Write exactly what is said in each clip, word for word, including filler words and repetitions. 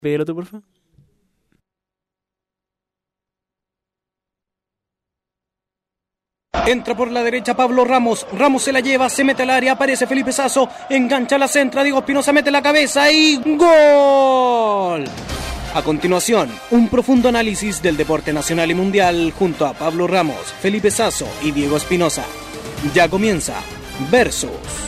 Pídelo tú, por favor. Entra por la derecha Pablo Ramos, Ramos se la lleva, se mete al área, aparece Felipe Sasso, engancha la centra, Diego Espinosa mete la cabeza y ¡gol! A continuación, un profundo análisis del deporte nacional y mundial junto a Pablo Ramos, Felipe Sasso y Diego Espinosa. Ya comienza Versus.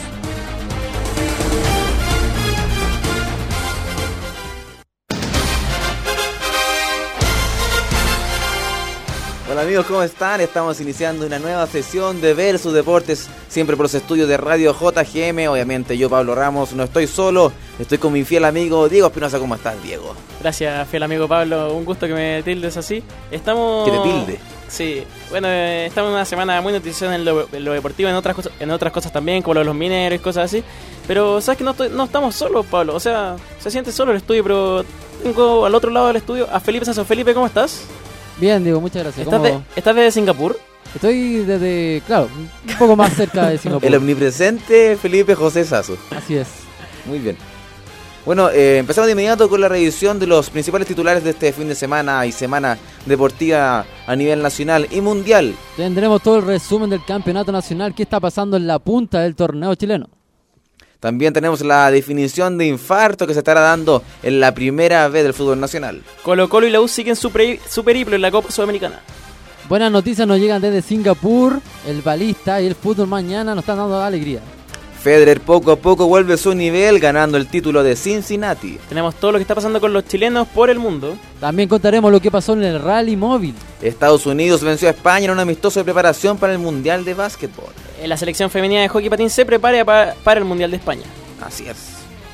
Hola amigos, ¿cómo están? Estamos iniciando una nueva sesión de Versus Deportes, siempre por los estudios de Radio J G M. Obviamente yo, Pablo Ramos, no estoy solo, estoy con mi fiel amigo Diego Espinosa. ¿Cómo estás, Diego? Gracias, fiel amigo Pablo, un gusto que me tildes así. Estamos... ¿Que te tilde? Sí, bueno, eh, estamos en una semana muy noticiosa en lo, en lo deportivo, en otras, cosas, en otras cosas también, como lo de los mineros y cosas así. Pero sabes que no, estoy, no estamos solos, Pablo, o sea, se siente solo el estudio, pero tengo al otro lado del estudio a Felipe Sasso. Felipe, ¿cómo estás? Bien, Diego, muchas gracias. ¿Estás, de, ¿Estás desde Singapur? Estoy desde, claro, un poco más cerca de Singapur. El omnipresente Felipe José Sasso. Así es. Muy bien. Bueno, eh, empezamos de inmediato con la revisión de los principales titulares de este fin de semana y semana deportiva a nivel nacional y mundial. Tendremos todo el resumen del campeonato nacional, qué está pasando en la punta del torneo chileno. También tenemos la definición de infarto que se estará dando en la primera vez del fútbol nacional. Colo Colo y la U siguen su, pre, su periplo en la Copa Sudamericana. Buenas noticias nos llegan desde Singapur, el balista y el fútbol mañana nos están dando alegría. Federer poco a poco vuelve a su nivel ganando el título de Cincinnati. Tenemos todo lo que está pasando con los chilenos por el mundo. También contaremos lo que pasó en el rally móvil. Estados Unidos venció a España en un amistoso de preparación para el Mundial de Básquetbol. La selección femenina de hockey patín se prepara para, para el Mundial de España. Así es.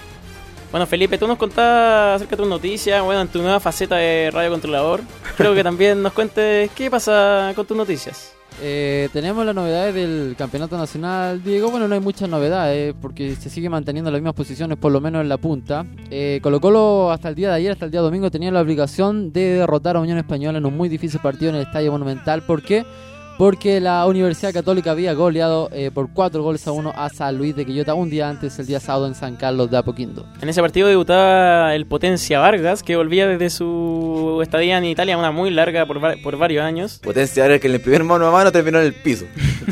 Bueno, Felipe, tú nos contás acerca de tus noticias, bueno, en tu nueva faceta de radio controlador. Creo que también nos cuentes qué pasa con tus noticias. Eh, tenemos las novedades del campeonato nacional, Diego. Bueno, no hay muchas novedades porque se sigue manteniendo las mismas posiciones, por lo menos en la punta. eh, Colo Colo hasta el día de ayer, hasta el día domingo, tenía la obligación de derrotar a Unión Española en un muy difícil partido en el Estadio Monumental. ¿Por qué? Porque la Universidad Católica había goleado eh, por cuatro goles a uno a San Luis de Quillota un día antes, el día sábado, en San Carlos de Apoquindo. En ese partido debutaba el Potencia Vargas, que volvía desde su estadía en Italia, una muy larga por, por varios años. Potencia Vargas que en el primer mano a mano terminó en el piso.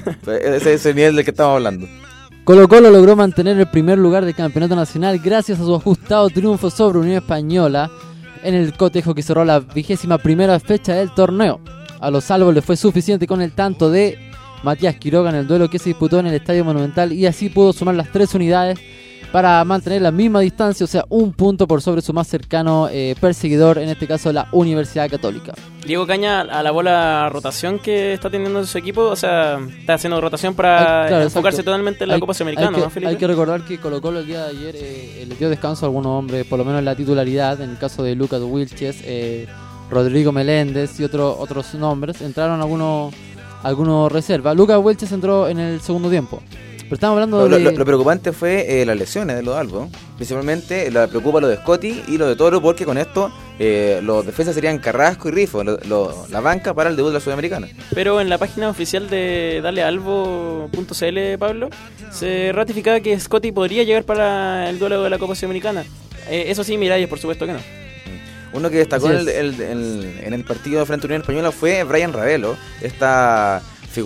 Ese es el nivel del que estamos hablando. Colo Colo logró mantener el primer lugar del campeonato nacional gracias a su ajustado triunfo sobre Unión Española en el cotejo que cerró la vigésima primera fecha del torneo. A los salvos le fue suficiente con el tanto de Matías Quiroga en el duelo que se disputó en el Estadio Monumental y así pudo sumar las tres unidades para mantener la misma distancia, o sea, un punto por sobre su más cercano eh, perseguidor, en este caso la Universidad Católica. Diego Caña alabó la rotación que está teniendo su equipo, o sea, está haciendo rotación para Ay, claro, enfocarse exacto. totalmente en la hay, Copa Sudamericana, hay que, ¿no, Felipe? Hay que recordar que Colo Colo el día de ayer eh, le dio descanso a algunos hombres, por lo menos en la titularidad, en el caso de Lucas Wilches, eh, Rodrigo Meléndez y otro, otros nombres. Entraron algunos algunos reservas. Lucas Welches entró en el segundo tiempo. Pero estamos hablando lo, de... Lo, lo preocupante fue eh, las lesiones de los Albos. Principalmente la preocupa lo de Scotty y lo de Toro, porque con esto eh, los defensas serían Carrasco y Rifo, lo, lo, la banca para el debut de la Sudamericana. Pero en la página oficial de dalealbo punto c l, Pablo, se ratificaba que Scotty podría llegar para el duelo de la Copa Sudamericana. Eh, eso sí, Miralles, por supuesto que no. Uno que destacó en el, el, el, en el partido frente a Unión Española fue Brian Ravelo, esta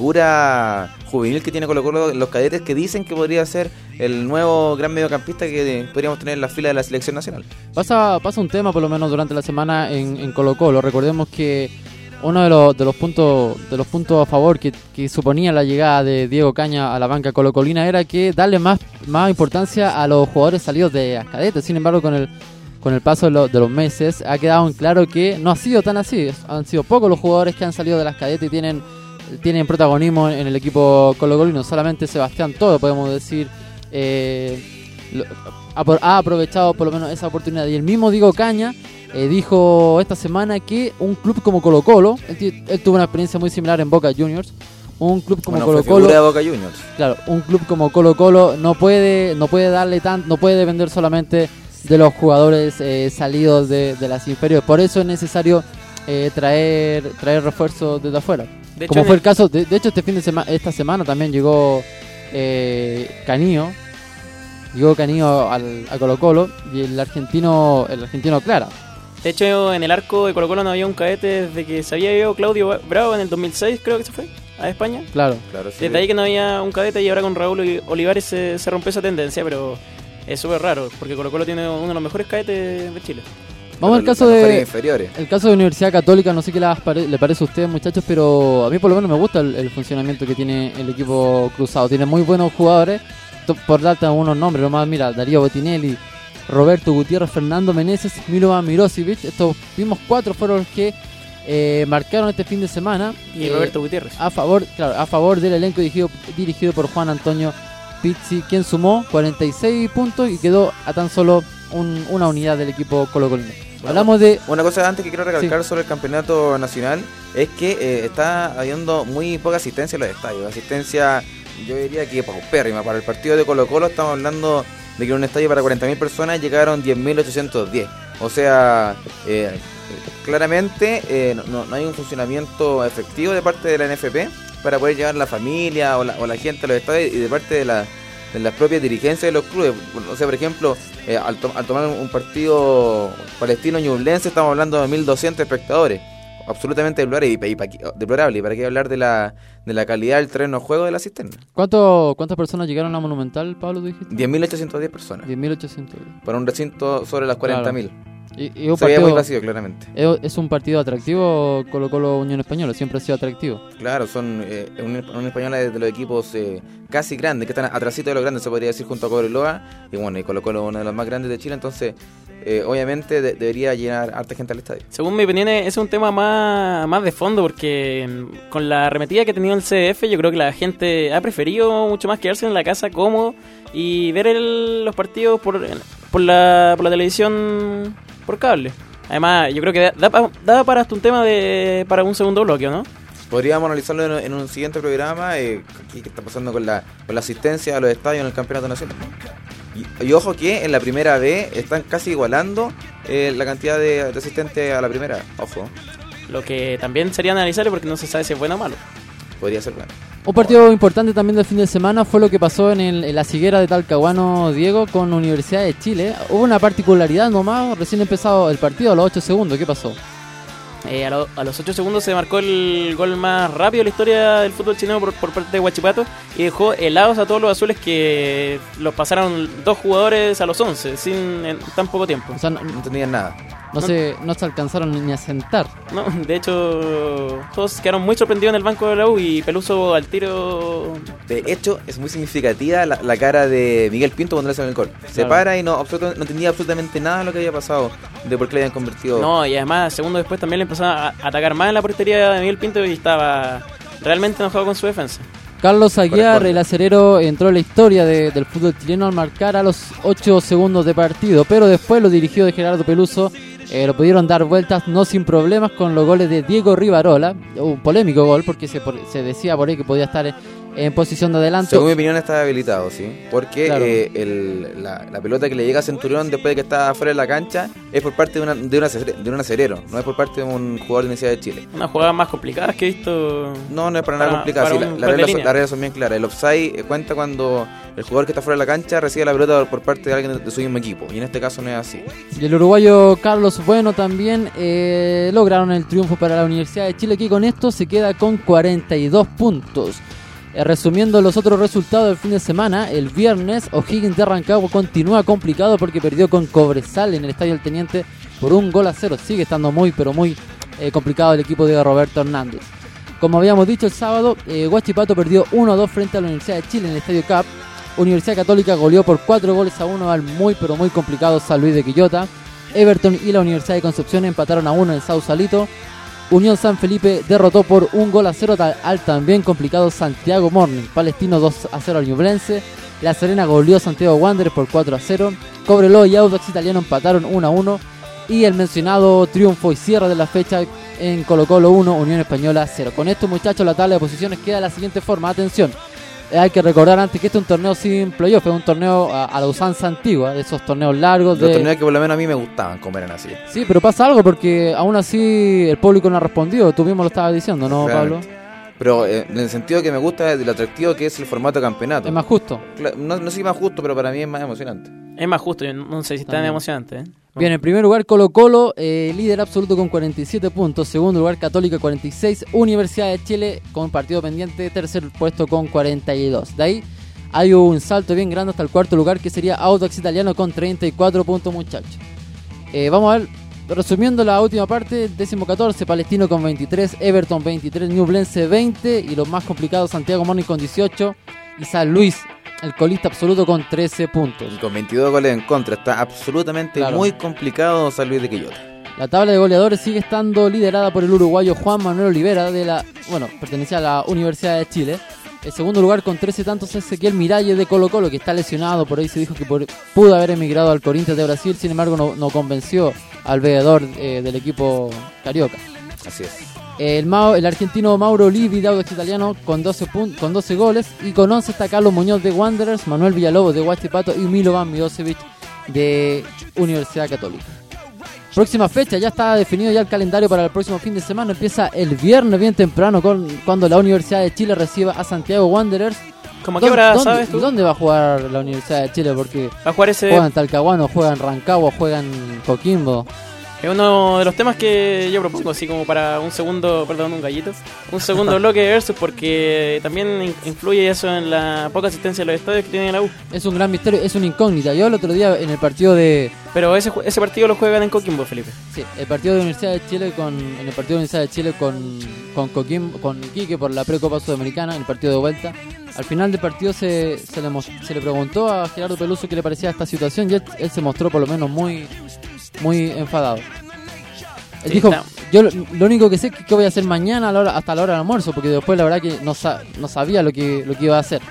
figura juvenil que tiene Colo Colo, los cadetes, que dicen que podría ser el nuevo gran mediocampista que podríamos tener en la fila de la selección nacional. Pasa, pasa un tema por lo menos durante la semana en, en Colo Colo. Recordemos que uno de los, de los puntos de los puntos a favor que, que suponía la llegada de Diego Caña a la banca colocolina era que darle más, más importancia a los jugadores salidos de las cadetes. Sin embargo, con el Con el paso de, lo, de los meses ha quedado en claro que no ha sido tan así. Han sido pocos los jugadores que han salido de las cadetes y tienen, tienen protagonismo en el equipo colocolino. Solamente Sebastián Todo, podemos decir, eh, lo, ha, ha aprovechado por lo menos esa oportunidad. Y el mismo Diego Caña eh, dijo esta semana que un club como Colo Colo, él, él tuvo una experiencia muy similar en Boca Juniors, un club como bueno, Colo fue Colo, figura de Boca Juniors. Claro, un club como Colo Colo no puede, no puede darle tan, no puede depender solamente de los jugadores eh, salidos de, de las inferiores. Por eso es necesario eh, traer traer refuerzos desde afuera. De Como hecho, fue el caso, de, de hecho este fin de semana, esta semana también llegó eh, Canillo, llegó Canillo al, a Colo Colo y el argentino, el argentino Clara. De hecho, en el arco de Colo Colo no había un cadete desde que se había ido Claudio Bravo en el dos mil seis, creo que se fue, a España. Claro. claro sí. Desde ahí que no había un cadete y ahora con Raúl Olivares se, se rompió esa tendencia, pero es súper raro, porque Colo Colo tiene uno de los mejores cadetes de Chile. Vamos al caso de el caso de Universidad Católica, no sé qué les pare, le parece a ustedes, muchachos, pero a mí por lo menos me gusta el, el funcionamiento que tiene el equipo cruzado. Tiene muy buenos jugadores, por darte algunos nombres, nomás mira, Darío Botinelli, Roberto Gutiérrez, Fernando Meneses, Milovan Mirosevic. Estos mismos cuatro fueron los que eh, marcaron este fin de semana. Y eh, Roberto Gutiérrez. A favor, claro, a favor del elenco dirigido, dirigido por Juan Antonio Pizzi, quien sumó cuarenta y seis puntos y quedó a tan solo un, una unidad del equipo colocolino. Hablamos de... Una cosa antes que quiero recalcar sí. sobre el campeonato nacional es que eh, está habiendo muy poca asistencia en los estadios. Asistencia, yo diría que paupérrima. Para el partido de Colo Colo estamos hablando de que en un estadio para cuarenta mil personas llegaron diez mil ochocientos diez. O sea, eh, claramente eh, no, no hay un funcionamiento efectivo de parte de la N F P para poder llevar la familia o la, o la gente a los estadios y de parte de la... de las propias dirigencias de los clubes. O sea, por ejemplo, eh, al, to- al tomar un partido palestino-ñublense estamos hablando de mil doscientos espectadores, absolutamente deplorable y, y, y, deplorable. ¿Y para qué hablar de la de la calidad del terreno de juego de la cisterna? ¿Cuánto, ¿Cuántas personas llegaron a Monumental, Pablo, tú dijiste? diez mil ochocientos diez personas. diez mil ochocientos diez. Para un recinto sobre las cuarenta mil. Claro. Y, y un Se veía partido, muy vacío, claramente. Es, es un partido atractivo, Colo Colo Unión Española, siempre ha sido atractivo. Claro, son eh, Unión un Española de los equipos eh, casi grandes, que están atrasito de los grandes, se podría decir, junto a Cobreloa. Y bueno, y Colo Colo uno de los más grandes de Chile, entonces eh, obviamente de, debería llenar harta gente al estadio. Según mi opinión, ese es un tema más, más de fondo, porque con la arremetida que ha tenido el C D F, yo creo que la gente ha preferido mucho más quedarse en la casa cómodo y ver el, los partidos por, por, la, por la televisión por cable. Además, yo creo que da, da, da para hasta un tema de para un segundo bloque, ¿no? Podríamos analizarlo en, en un siguiente programa, eh, qué está pasando con la, con la asistencia a los estadios en el campeonato nacional. Y, y ojo que en la primera B están casi igualando eh, la cantidad de, de asistentes a la primera. Ojo. Lo que también sería analizarlo porque no se sabe si es bueno o malo. Podría ser bueno. Un partido importante también del fin de semana fue lo que pasó en, el, en la Higuera de Talcahuano, Diego, con Universidad de Chile. Hubo una particularidad nomás, recién empezado el partido a los ocho segundos. ¿Qué pasó? Eh, a, lo, a los ocho segundos se marcó el gol más rápido de la historia del fútbol chileno por, por parte de Huachipato y dejó helados a todos los azules que los pasaron dos jugadores a los once sin en tan poco tiempo. O sea, no, no tenían nada. No, no, se, no se alcanzaron ni a sentar. No, de hecho, todos quedaron muy sorprendidos en el banco de la U y Peluso al tiro. De hecho, es muy significativa la, la cara de Miguel Pinto cuando le hacen el gol. Se claro. para y no, absoluto, no entendía absolutamente nada de lo que había pasado, de por qué le habían convertido. No, y además, segundos después también le empezaron a atacar más en la portería de Miguel Pinto y estaba realmente enojado con su defensa. Carlos Aguiar, el acerero, entró en la historia de, del fútbol chileno al marcar a los ocho segundos de partido, pero después lo dirigió de Gerardo Peluso. Eh, lo pudieron dar vueltas no sin problemas con los goles de Diego Rivarola, un polémico gol porque se, por, se decía por ahí que podía estar en, en posición de adelanto. Según mi opinión está habilitado, sí, porque claro. eh, el, la, la pelota que le llega a Centurión después de que está fuera de la cancha es por parte de, una, de, una, de un acerero, no es por parte de un jugador de Universidad de Chile. Una jugada más complicada que he visto. No, no es para, para nada complicada, sí, las la reglas son, la regla son bien claras. El offside eh, cuenta cuando el jugador que está fuera de la cancha recibe la pelota por parte de alguien de, de su mismo equipo, y en este caso no es así. Y el uruguayo Carlos Bueno también eh, lograron el triunfo para la Universidad de Chile, que con esto se queda con cuarenta y dos puntos. Eh, resumiendo los otros resultados del fin de semana, el viernes O'Higgins de Rancagua continúa complicado porque perdió con Cobresal en el Estadio del Teniente por un gol a cero. Sigue estando muy pero muy eh, complicado el equipo de Roberto Hernández. Como habíamos dicho el sábado, eh, Huachipato perdió uno a dos frente a la Universidad de Chile en el Estadio Cap. Universidad Católica goleó por cuatro goles a uno al muy pero muy complicado San Luis de Quillota. Everton y la Universidad de Concepción empataron a uno en Sausalito. Unión San Felipe derrotó por un gol a cero al también complicado Santiago Morning. Palestino dos a cero al Ñublense. La Serena goleó a Santiago Wanderers por cuatro a cero. Cobreloa y Audax Italiano empataron uno a uno. Y el mencionado triunfo y cierre de la fecha en Colo Colo uno, Unión Española cero. Con esto, muchachos, la tabla de posiciones queda de la siguiente forma. Atención. Hay que recordar antes que este es un torneo sin playoff, es un torneo a, a la usanza antigua, de esos torneos largos. Los de... torneos que por lo menos a mí me gustaban como eran así. Sí, pero pasa algo porque aún así el público no ha respondido, tú mismo lo estabas diciendo, ¿no, claro. Pablo? pero eh, en el sentido que me gusta de lo atractivo que es el formato campeonato. Es más justo. No, no sé si más justo, pero para mí es más emocionante. Es más justo, yo no sé si está tan emocionante. ¿eh? Bien, en primer lugar Colo Colo, eh, líder absoluto con cuarenta y siete puntos. Segundo lugar Católica cuarenta y seis. Universidad de Chile con partido pendiente. Tercer puesto con cuarenta y dos. De ahí hay un salto bien grande hasta el cuarto lugar, que sería Audax Italiano con treinta y cuatro puntos, muchachos. Eh, vamos a ver, resumiendo la última parte, décimo catorce, Palestino con veintitrés, Everton veintitrés, Ñublense veinte y los más complicados, Santiago Morning con dieciocho y San Luis, el colista absoluto, con trece puntos. Y con veintidós goles en contra, está absolutamente claro. Muy complicado San Luis de Quillota. La tabla de goleadores sigue estando liderada por el uruguayo Juan Manuel Olivera, de la, bueno, pertenecía a la Universidad de Chile. El segundo lugar con trece tantos es Ezequiel Miralles de Colo Colo, que está lesionado. Por ahí se dijo que por, pudo haber emigrado al Corinthians de Brasil, sin embargo no, no convenció al veedor eh, del equipo carioca. Así es. El, Mao, el argentino Mauro Livi de Audax Italiano con doce, pun- con doce goles, y con once está Carlos Muñoz de Wanderers, Manuel Villalobos de Huachipato y Milovan Milosevic de Universidad Católica. Próxima fecha, ya está definido ya el calendario para el próximo fin de semana. Empieza el viernes bien temprano con, cuando la Universidad de Chile reciba a Santiago Wanderers. ¿Cómo qué hora ¿Dónde, sabes tú? ¿Dónde va a jugar la Universidad de Chile? Porque va a jugar ese... juegan Talcahuano, juegan Rancagua, juegan Coquimbo. Es uno de los temas que yo propongo, así como para un segundo, perdón, un gallito, un segundo bloque de versus, porque también influye eso en la poca asistencia de los estadios que tiene la U. Es un gran misterio, es una incógnita. Yo el otro día en el partido de... Pero ese ese partido lo juegan en Coquimbo, Felipe. Sí, el partido de Universidad de Chile con en el partido de Universidad de Chile con con Coquimbo, con Iquique por la Precopa Sudamericana, en el partido de vuelta. Al final del partido se se le se le preguntó a Gerardo Peluso qué le parecía esta situación y él, él se mostró por lo menos muy muy enfadado. Él sí, dijo, está. yo lo, lo único que sé es que, que voy a hacer mañana a la hora, hasta la hora del almuerzo, porque después la verdad que no, sa, no sabía lo que lo que iba a hacer.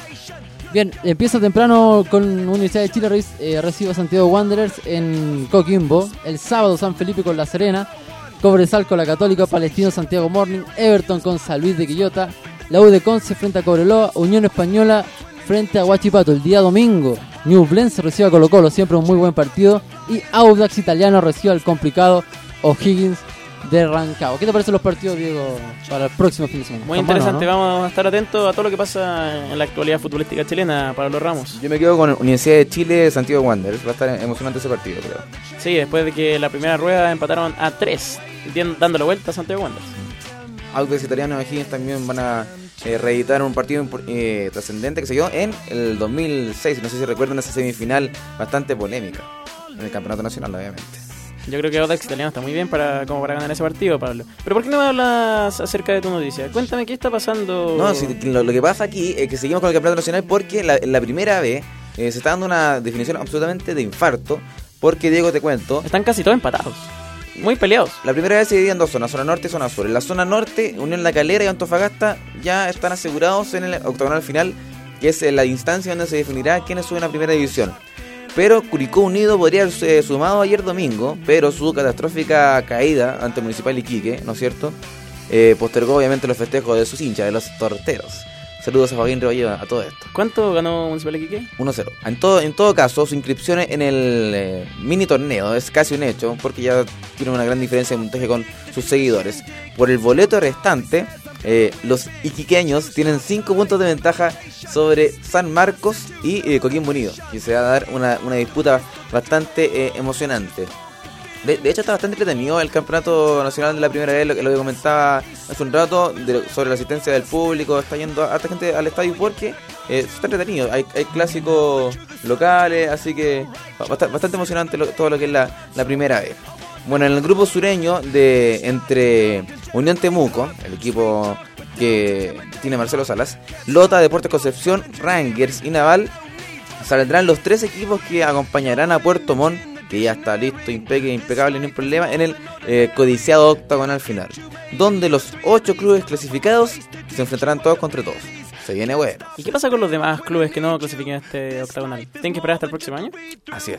Bien, empieza temprano con Universidad de Chile, eh, recibe a Santiago Wanderers en Coquimbo. El sábado San Felipe con La Serena, Cobresal con la Católica, Palestino Santiago Morning, Everton con San Luis de Quillota, la U de Conce frente a Cobreloa, Unión Española frente a Huachipato. El día domingo Ñublense recibe a Colo Colo, siempre un muy buen partido, y Audax Italiano recibe al complicado O'Higgins de Rancagua. ¿Qué te parecen los partidos, Diego, para el próximo fin de semana? Muy interesante, bueno, ¿no? Vamos a estar atentos a todo lo que pasa en la actualidad futbolística chilena, Pablo Ramos. Yo me quedo con Universidad de Chile, Santiago Wanderers. Va a estar emocionante ese partido, creo. Sí, después de que la primera rueda empataron a tres, dándole vuelta a Santiago Wanderers. Audax Italiano y Higgins también van a eh, reeditar un partido eh, trascendente que se dio en el dos mil seis. No sé si recuerdan esa semifinal bastante polémica en el Campeonato Nacional, obviamente. Yo creo que Audax Italiano está muy bien para como para ganar ese partido, Pablo. Pero ¿por qué no me hablas acerca de tu noticia? Cuéntame qué está pasando. No, si, lo, lo que pasa aquí es que seguimos con el Campeonato Nacional porque la, la primera vez eh, se está dando una definición absolutamente de infarto. Porque, Diego, te cuento, están casi todos empatados, muy peleados. La primera vez se dividía en dos zonas, zona norte y zona sur. En la zona norte, Unión La Calera y Antofagasta ya están asegurados en el octogonal final, que es la instancia donde se definirá quiénes suben a primera división. Pero Curicó Unido podría haberse sumado ayer domingo, pero su catastrófica caída ante Municipal Iquique, ¿no es cierto?, eh, postergó obviamente los festejos de sus hinchas, de los torteros. Saludos a Fabián Rebolledo a todo esto. ¿Cuánto ganó Municipal Iquique? uno cero. En todo, en todo caso, su inscripción en el eh, mini torneo es casi un hecho, porque ya tiene una gran diferencia de montaje con sus seguidores. Por el boleto restante, eh, los iquiqueños tienen cinco puntos de ventaja sobre San Marcos y eh, Coquimbo Unido, y se va a dar una, una disputa bastante eh, emocionante. De, de hecho está bastante entretenido el campeonato nacional de la primera vez, lo, lo que comentaba hace un rato de, sobre la asistencia del público. Está yendo harta gente al estadio porque eh, está entretenido, hay, hay clásicos locales, así que bastante, bastante emocionante lo, todo lo que es la, la primera vez. Bueno, en el grupo sureño de entre Unión Temuco, el equipo que tiene Marcelo Salas, Lota, Deportes Concepción, Rangers y Naval, saldrán los tres equipos que acompañarán a Puerto Montt, que ya está listo, impeque, impecable, no hay problema, en el eh, codiciado octagonal final, donde los ocho clubes clasificados se enfrentarán todos contra todos. Se viene bueno. ¿Y qué pasa con los demás clubes que no clasifiquen a este octagonal? ¿Tienen que esperar hasta el próximo año? Así es.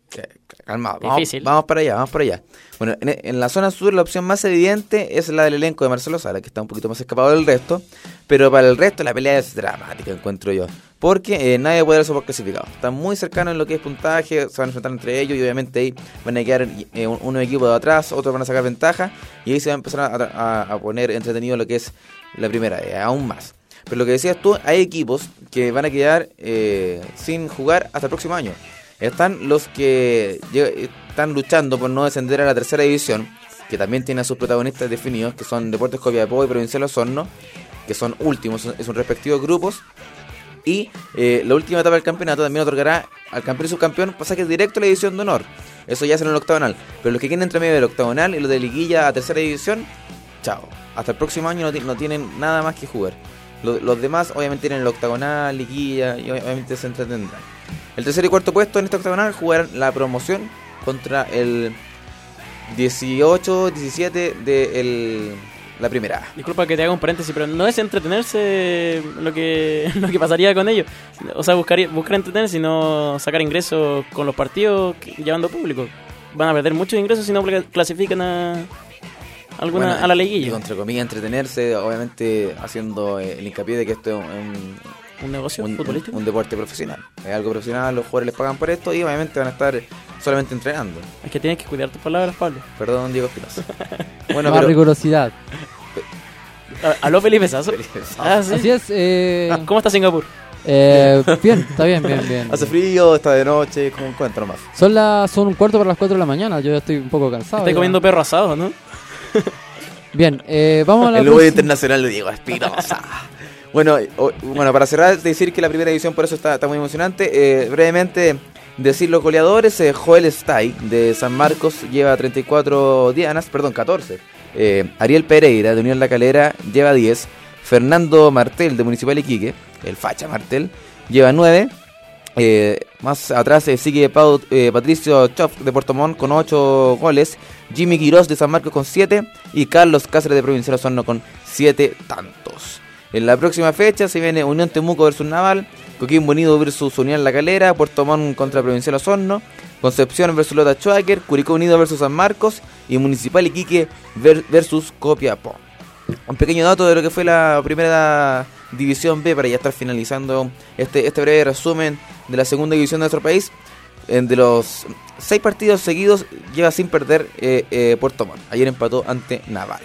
Calmado, vamos, vamos para allá, vamos para allá. Bueno, en, en la zona sur la opción más evidente es la del elenco de Marcelo Sala, que está un poquito más escapado del resto, pero para el resto la pelea es dramática, encuentro yo, porque eh, nadie puede darse por clasificado. Están muy cercanos en lo que es puntaje, se van a enfrentar entre ellos y obviamente ahí van a quedar eh, unos equipos de atrás, otros van a sacar ventaja y ahí se va a empezar a, a, a poner entretenido lo que es la primera, eh, aún más. Pero lo que decías tú, hay equipos que van a quedar eh, sin jugar hasta el próximo año. Están los que están luchando por no descender a la tercera división, que también tiene a sus protagonistas definidos, que son Deportes Copiapó y Provincial Osorno, que son últimos en sus respectivos grupos. Y eh, la última etapa del campeonato también otorgará al campeón y subcampeón pasajes directo a la división de honor. Eso ya es en el octagonal. Pero los que queden entre medio del octagonal y los de liguilla a tercera división, chao. Hasta el próximo año no, no tienen nada más que jugar. Los, los demás obviamente tienen el octagonal, liguilla y obviamente se entretendrán. El tercer y cuarto puesto en este octagonal jugarán la promoción contra el dieciocho diecisiete de el, la primera A. Disculpa que te haga un paréntesis, pero no es entretenerse lo que lo que pasaría con ellos. O sea, buscar, buscar entretenerse y no sacar ingresos con los partidos llevando público. Van a perder muchos ingresos si no clasifican a alguna bueno, a la liguilla. Y entre comillas entretenerse, obviamente haciendo el hincapié de que esto es un... ¿Un negocio un, futbolístico? Un, un deporte profesional. Es algo profesional, los jugadores les pagan por esto y obviamente van a estar solamente entrenando. Es que tienes que cuidar tus palabras, Pablo. Perdón, Diego Espinosa. Bueno, más pero... rigurosidad. ¿Aló, Felipe Sasso? Ah, ¿sí? Así es. Eh... Ah, ¿cómo está Singapur? Eh, bien, está bien, bien, bien. Hace frío, está de noche, como un cuento nomás. Son, las, son un cuarto para las cuatro de la mañana, yo ya estoy un poco cansado. Estoy comiendo perro asado, ¿no? Bien, eh, vamos a la el lugar internacional de Diego Espinosa. Bueno, o, bueno, para cerrar, decir que la primera división por eso está, está muy emocionante. Eh, brevemente, decir los goleadores. Eh, Joel Stay de San Marcos lleva treinta y cuatro dianas, perdón, catorce. Eh, Ariel Pereira de Unión La Calera lleva diez. Fernando Martel de Municipal Iquique, el facha Martel, lleva nueve. Eh, más atrás eh, sigue Pau, eh, Patricio Choff de Puerto Montt con ocho goles. Jimmy Quirós de San Marcos con siete. Y Carlos Cáceres de Provincial Osorno con siete tantos. En la próxima fecha se viene Unión Temuco versus Naval, Coquimbo Unido versus Unión La Calera, Puerto Montt contra Provincial Osorno, Concepción versus Lota Schwager, Curicó Unido versus San Marcos y Municipal Iquique ver, versus Copiapó. Un pequeño dato de lo que fue la primera división B para ya estar finalizando este, este breve resumen de la segunda división de nuestro país. De los seis partidos seguidos lleva sin perder eh, eh, Puerto Montt. Ayer empató ante Naval.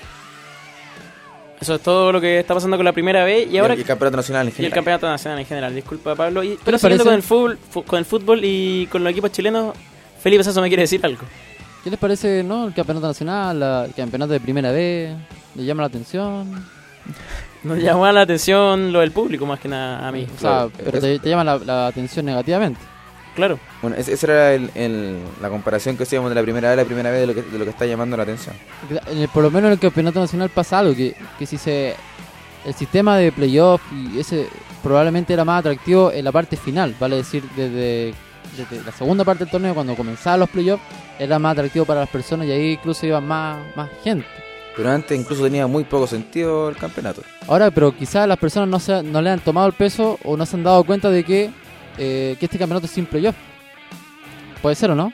Eso es todo lo que está pasando con la primera B y ahora y el campeonato nacional en general. Y el campeonato nacional en general. Disculpa, Pablo. Y, pero siguiendo con el fútbol, fu- con el fútbol y con los equipos chilenos, Felipe Sasso me quiere decir algo. ¿Qué les parece, no, el campeonato nacional, la, el campeonato de primera B? ¿Le llama la atención? Nos llamó la atención lo del público más que nada a mí. O sea, pero te, te llama la, la atención negativamente. Claro. Bueno, esa era el, el, la comparación que hacíamos de la primera vez a la primera vez de lo que, de lo que está llamando la atención. En el, por lo menos en el campeonato nacional pasa algo, que, que si se... El sistema de playoff y ese probablemente era más atractivo en la parte final, vale decir, desde, desde la segunda parte del torneo, cuando comenzaban los playoffs, era más atractivo para las personas y ahí incluso iba más, más gente. Pero antes incluso tenía muy poco sentido el campeonato. Ahora, pero quizás las personas no, se, no le han tomado el peso o no se han dado cuenta de que, eh, que este campeonato es sin playoff. ¿Puede ser o no?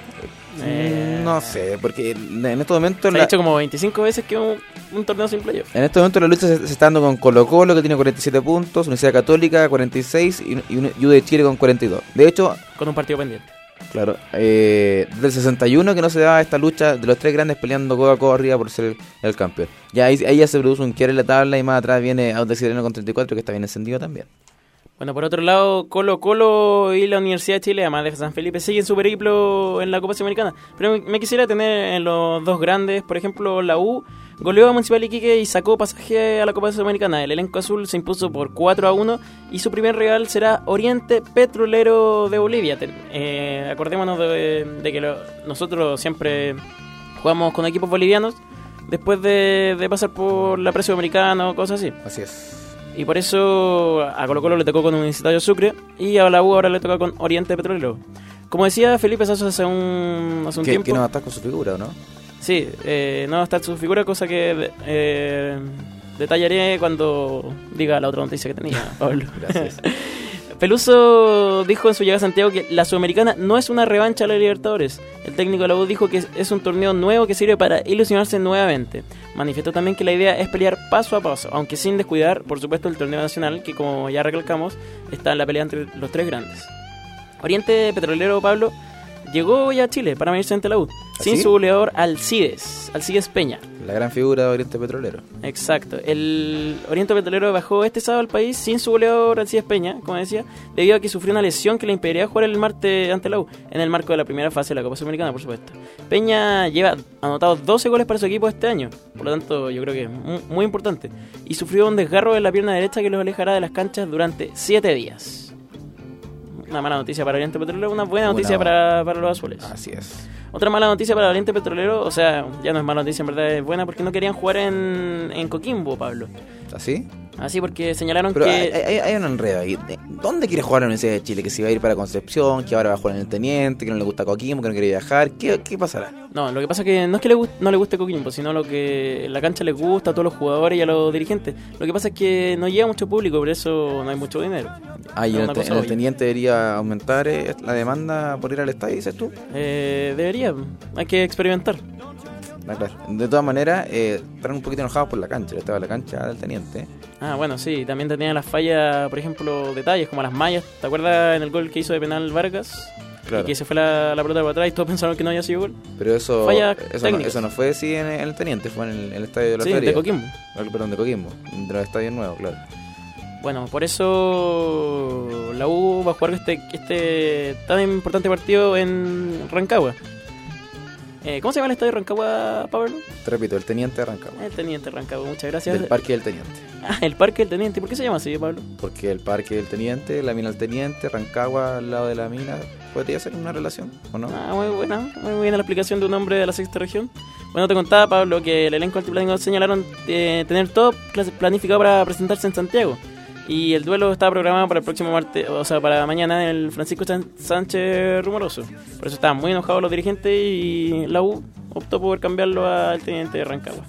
Eh, no sé, porque en estos momentos... Se la... ha dicho como veinticinco veces que un, un torneo sin playoff. En estos momentos la lucha se, se está dando con Colo Colo, que tiene cuarenta y siete puntos, Universidad Católica cuarenta y seis y, y U de Chile con cuarenta y dos. De hecho... Con un partido pendiente. Claro, eh, del sesenta y uno que no se daba esta lucha de los tres grandes peleando codo a codo arriba por ser el, el campeón. Ya ahí, ahí ya se produce un quiebre en la tabla y más atrás viene Audax Italiano con treinta y cuatro que está bien encendido también. Bueno, por otro lado, Colo Colo y la Universidad de Chile, además de San Felipe, siguen su periplo en la Copa Sudamericana. Pero me, me quisiera tener en los dos grandes, por ejemplo, la U goleó a Municipal Iquique y sacó pasaje a la Copa Sudamericana. El elenco azul se impuso por cuatro a uno y su primer rival será Oriente Petrolero de Bolivia. Eh, acordémonos de, de que lo, nosotros siempre jugamos con equipos bolivianos después de, de pasar por la Pre-Sudamericana o cosas así. Así es. Y por eso a Colo Colo le tocó con Universitario Sucre y a la U ahora le toca con Oriente Petrolero. Como decía Felipe Sasso hace un, hace un ¿Qué, tiempo... ¿Qué no va a estar con su figura o no? Sí, eh, no va a estar su figura, cosa que eh, detallaré cuando diga la otra noticia que tenía, Pablo. Gracias. Peluso dijo en su llegada a Santiago que la Sudamericana no es una revancha a la Libertadores. El técnico de la U dijo que es un torneo nuevo que sirve para ilusionarse nuevamente. Manifestó también que la idea es pelear paso a paso, aunque sin descuidar, por supuesto, el torneo nacional, que como ya recalcamos, está en la pelea entre los tres grandes. Oriente Petrolero, Pablo, llegó ya a Chile para medirse ante la U, sin ¿Sí? su goleador Alcides, Alcides Peña. La gran figura de Oriente Petrolero. Exacto. El Oriente Petrolero bajó este sábado al país sin su goleador Alcides Peña, como decía, debido a que sufrió una lesión que le impediría jugar el martes ante la U, en el marco de la primera fase de la Copa Sudamericana, por supuesto. Peña lleva anotados doce goles para su equipo este año, por lo tanto yo creo que es muy, muy importante. Y sufrió un desgarro en la pierna derecha que los alejará de las canchas durante siete días. Una mala noticia para Oriente Petrolero, una buena noticia Una... para, para los azules. Así es. Otra mala noticia para Oriente Petrolero, o sea, ya no es mala noticia, en verdad es buena, porque no querían jugar en, en Coquimbo, Pablo. ¿Así? Así porque señalaron Pero que... hay, hay, hay un enredo ahí. ¿Dónde quiere jugar la Universidad de Chile? Que se va a ir para Concepción, que ahora va a jugar en el Teniente, que no le gusta Coquimbo, que no quiere viajar. ¿Qué, qué pasará? No, lo que pasa es que no es que le gust- no le guste Coquimbo, sino lo que la cancha les gusta a todos los jugadores y a los dirigentes. Lo que pasa es que no llega mucho público, por eso no hay mucho dinero. Ah, y Es en una el, te- cosa en el obvia. Teniente debería aumentar eh, la demanda por ir al estadio, dices tú. Eh, debería, hay que experimentar. Ah, claro. De todas maneras, eh, están un poquito enojados por la cancha. Yo estaba en la cancha del Teniente. Ah, bueno, sí, también tenía las fallas, por ejemplo, detalles como las mallas. ¿Te acuerdas en el gol que hizo de penal Vargas? Claro. Y que se fue la, la pelota para atrás y todos pensaron que no había sido gol. Pero eso, Fallas eso, no, técnicas. eso no fue así en, en el Teniente, fue en el, en el estadio de la Sí, Feria. de Coquimbo. Ah, Perdón, de Coquimbo, de los estadios nuevos, claro. Bueno, por eso la U va a jugar este, este tan importante partido en Rancagua. Eh, ¿Cómo se llama el estadio de Rancagua, Pablo? Te repito, el Teniente arrancaba. El Teniente Rancagua, muchas gracias. Del Parque del Teniente. Ah, el Parque del Teniente. ¿Por qué se llama así, Pablo? Porque el Parque del Teniente, la mina del Teniente, Rancagua al lado de la mina, ¿podría ser una relación o no? Ah, muy buena, muy buena la explicación de un hombre de la sexta región. Bueno, te contaba, Pablo, que el elenco altiplánico señalaron eh, tener todo clas- planificado para presentarse en Santiago. Y el duelo está programado para el próximo martes, o sea, para mañana, en el Francisco Chan- Sánchez Rumoroso. Por eso estaban muy enojados los dirigentes y la U optó por cambiarlo al Teniente de Rancagua.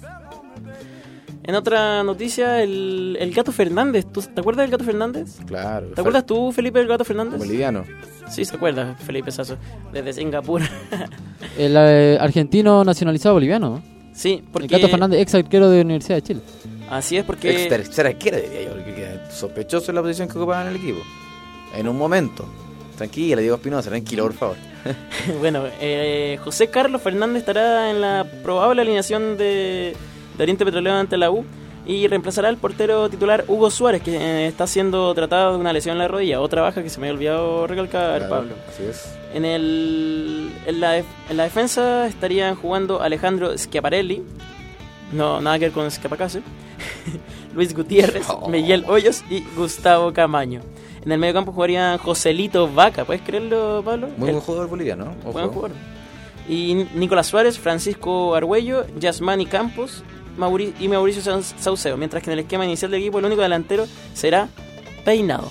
En otra noticia, el, el Gato Fernández. ¿Tú, ¿Te acuerdas del Gato Fernández? Claro. ¿Te acuerdas tú, Felipe, del Gato Fernández? Boliviano. Sí, se acuerda, Felipe Sasso, desde Singapur. El eh, argentino nacionalizado boliviano, ¿no? Sí, porque... El Gato Fernández, ex arquero de la Universidad de Chile. Así es, porque... Ex tercera arquera, diría yo, porque queda sospechoso en la posición que ocupaba en el equipo. En un momento. Tranquila, Diego Espinosa, tranquilo, por favor. Bueno, eh, José Carlos Fernández estará en la probable alineación de, de Oriente Petrolero ante la U y reemplazará al portero titular Hugo Suárez, que eh, está siendo tratado de una lesión en la rodilla. Otra baja que se me había olvidado recalcar, Claro, Pablo. Así es. En, el, en, la, def- en la defensa estarían jugando Alejandro Schiaparelli, no, nada que ver con Escapacase, Luis Gutiérrez, Oh. Miguel Hoyos y Gustavo Camaño. En el medio campo jugarían Joselito Vaca, ¿puedes creerlo, Pablo? Muy El- buen jugador boliviano, ¿no? Ojo. Buen jugador. Y Nicolás Suárez, Francisco Argüello, Yasmani Campos Mauri- y Mauricio Sau- Sauceo. Mientras que en el esquema inicial del equipo el único delantero será Peinado.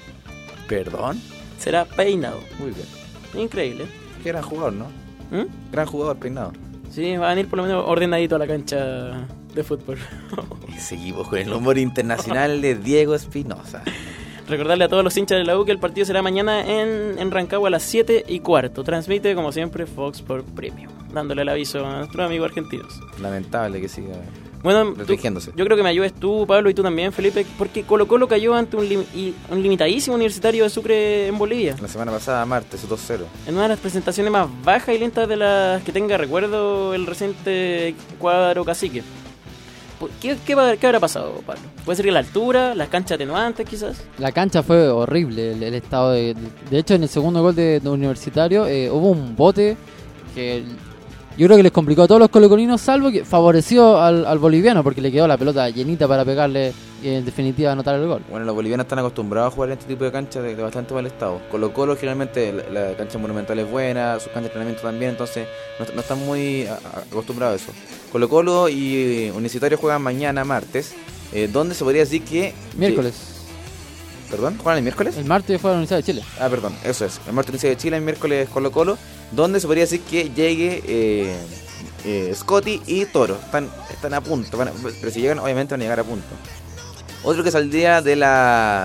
Perdón. Será Peinado. Muy bien. Increíble. Qué gran jugador, ¿no? ¿Mm? Gran jugador peinado. Sí, va a venir por lo menos ordenadito a la cancha de fútbol. Y seguimos con el humor internacional de Diego Espinosa. Recordarle a todos los hinchas de la U que el partido será mañana en, en Rancagua a las siete y cuarto. Transmite, como siempre, Fox por Premium, dándole el aviso a nuestros amigos argentinos. Lamentable que siga Bueno, tú- restringiéndose. yo creo que me ayudes tú, Pablo, y tú también, Felipe, porque Colo Colo cayó ante un, lim- y- un limitadísimo Universitario de Sucre en Bolivia, La semana pasada, martes, dos cero. en una de las presentaciones más bajas y lentas de las que tenga recuerdo el reciente cuadro cacique. ¿Qué, qué, va- qué habrá pasado, Pablo? ¿Puede ser que la altura, las canchas atenuantes, quizás? La cancha fue horrible, el, el estado de... De hecho, en el segundo gol de, de Universitario eh, hubo un bote que yo creo que les complicó a todos los colocolinos, salvo que favoreció al, al boliviano porque le quedó la pelota llenita para pegarle y en definitiva anotar el gol. Bueno, los bolivianos están acostumbrados a jugar en este tipo de canchas de, de bastante mal estado. Colo Colo generalmente la, la cancha monumental es buena, sus canchas de entrenamiento también, entonces no, no están muy a- a- acostumbrados a eso. Colo Colo y Universitario juegan mañana, martes, eh, donde se podría decir que... Miércoles. que- ¿Perdón? ¿Juegan el miércoles? El martes fue a la Universidad de Chile. Ah, perdón, eso es. El martes Universidad de Chile, el miércoles Colo Colo, donde se podría decir que llegue eh, eh, Scotty y Toro. Están, están a punto, van a- pero si llegan obviamente van a llegar a punto. Otro que saldría de la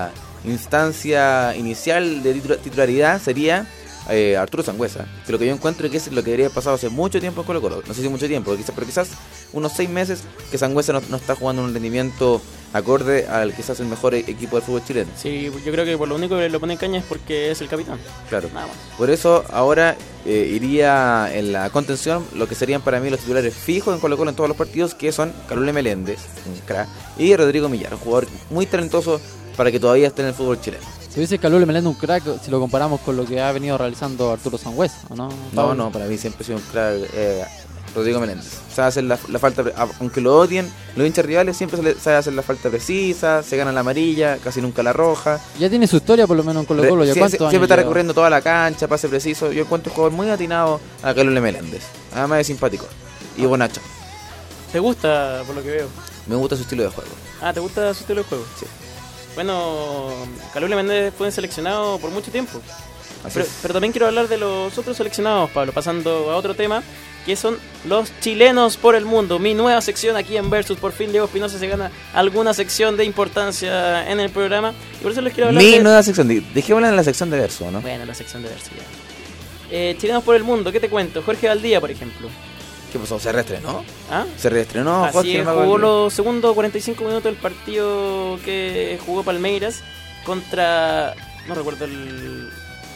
instancia inicial de titularidad sería eh, Arturo Sangüesa, que lo que yo encuentro es que es lo que debería haber pasado hace mucho tiempo en Colo Colo, no sé si mucho tiempo, quizás, pero quizás unos seis meses que Sangüesa no, no está jugando un rendimiento acorde al quizás el mejor equipo del fútbol chileno. Sí, yo creo que por lo único que lo pone en caña es porque es el capitán. Claro. Nada más. Por eso ahora eh, iría en la contención lo que serían para mí los titulares fijos en Colo Colo en todos los partidos, que son Calule Meléndez, un crack, y Rodrigo Millar, un jugador muy talentoso para que todavía esté en el fútbol chileno. Se dice Calule Meléndez un crack si lo comparamos con lo que ha venido realizando Arturo Sangüesa, ¿o no? No, no, para mí siempre ha sido un crack eh, Rodrigo Meléndez. Sabe hacer la, la falta, aunque lo odien, los hinchas rivales siempre se le, sabe hacer la falta precisa, se gana la amarilla, casi nunca la roja. Ya tiene su historia por lo menos en Colo Colo. ¿Ya Sie, cuántos sie, años siempre está lleva? recorriendo toda la cancha, pase preciso. Yo encuentro un jugador muy atinado a Calule Meléndez. Además es simpático y bonacho. ¿Te gusta, por lo que veo? Me gusta su estilo de juego. Ah, ¿te gusta su estilo de juego? Sí. Bueno, Calule Méndez fue seleccionado por mucho tiempo. Así Pero, es. pero también quiero hablar de los otros seleccionados, Pablo, pasando a otro tema, que son los chilenos por el mundo. Mi nueva sección aquí en Versus. Por fin Diego Espinosa se gana alguna sección de importancia en el programa. Y por eso les quiero hablar Mi de... nueva sección. Dejémosla en la sección de verso, ¿no? Bueno, la sección de Versus ya. Eh, chilenos por el mundo, ¿qué te cuento? Jorge Valdía, por ejemplo. ¿Qué pasó? ¿Se reestrenó? ¿Ah? Se reestrenó. Así Jorge es, Mago jugó Valdía. los segundos cuarenta y cinco minutos del partido que jugó Palmeiras contra... No recuerdo el,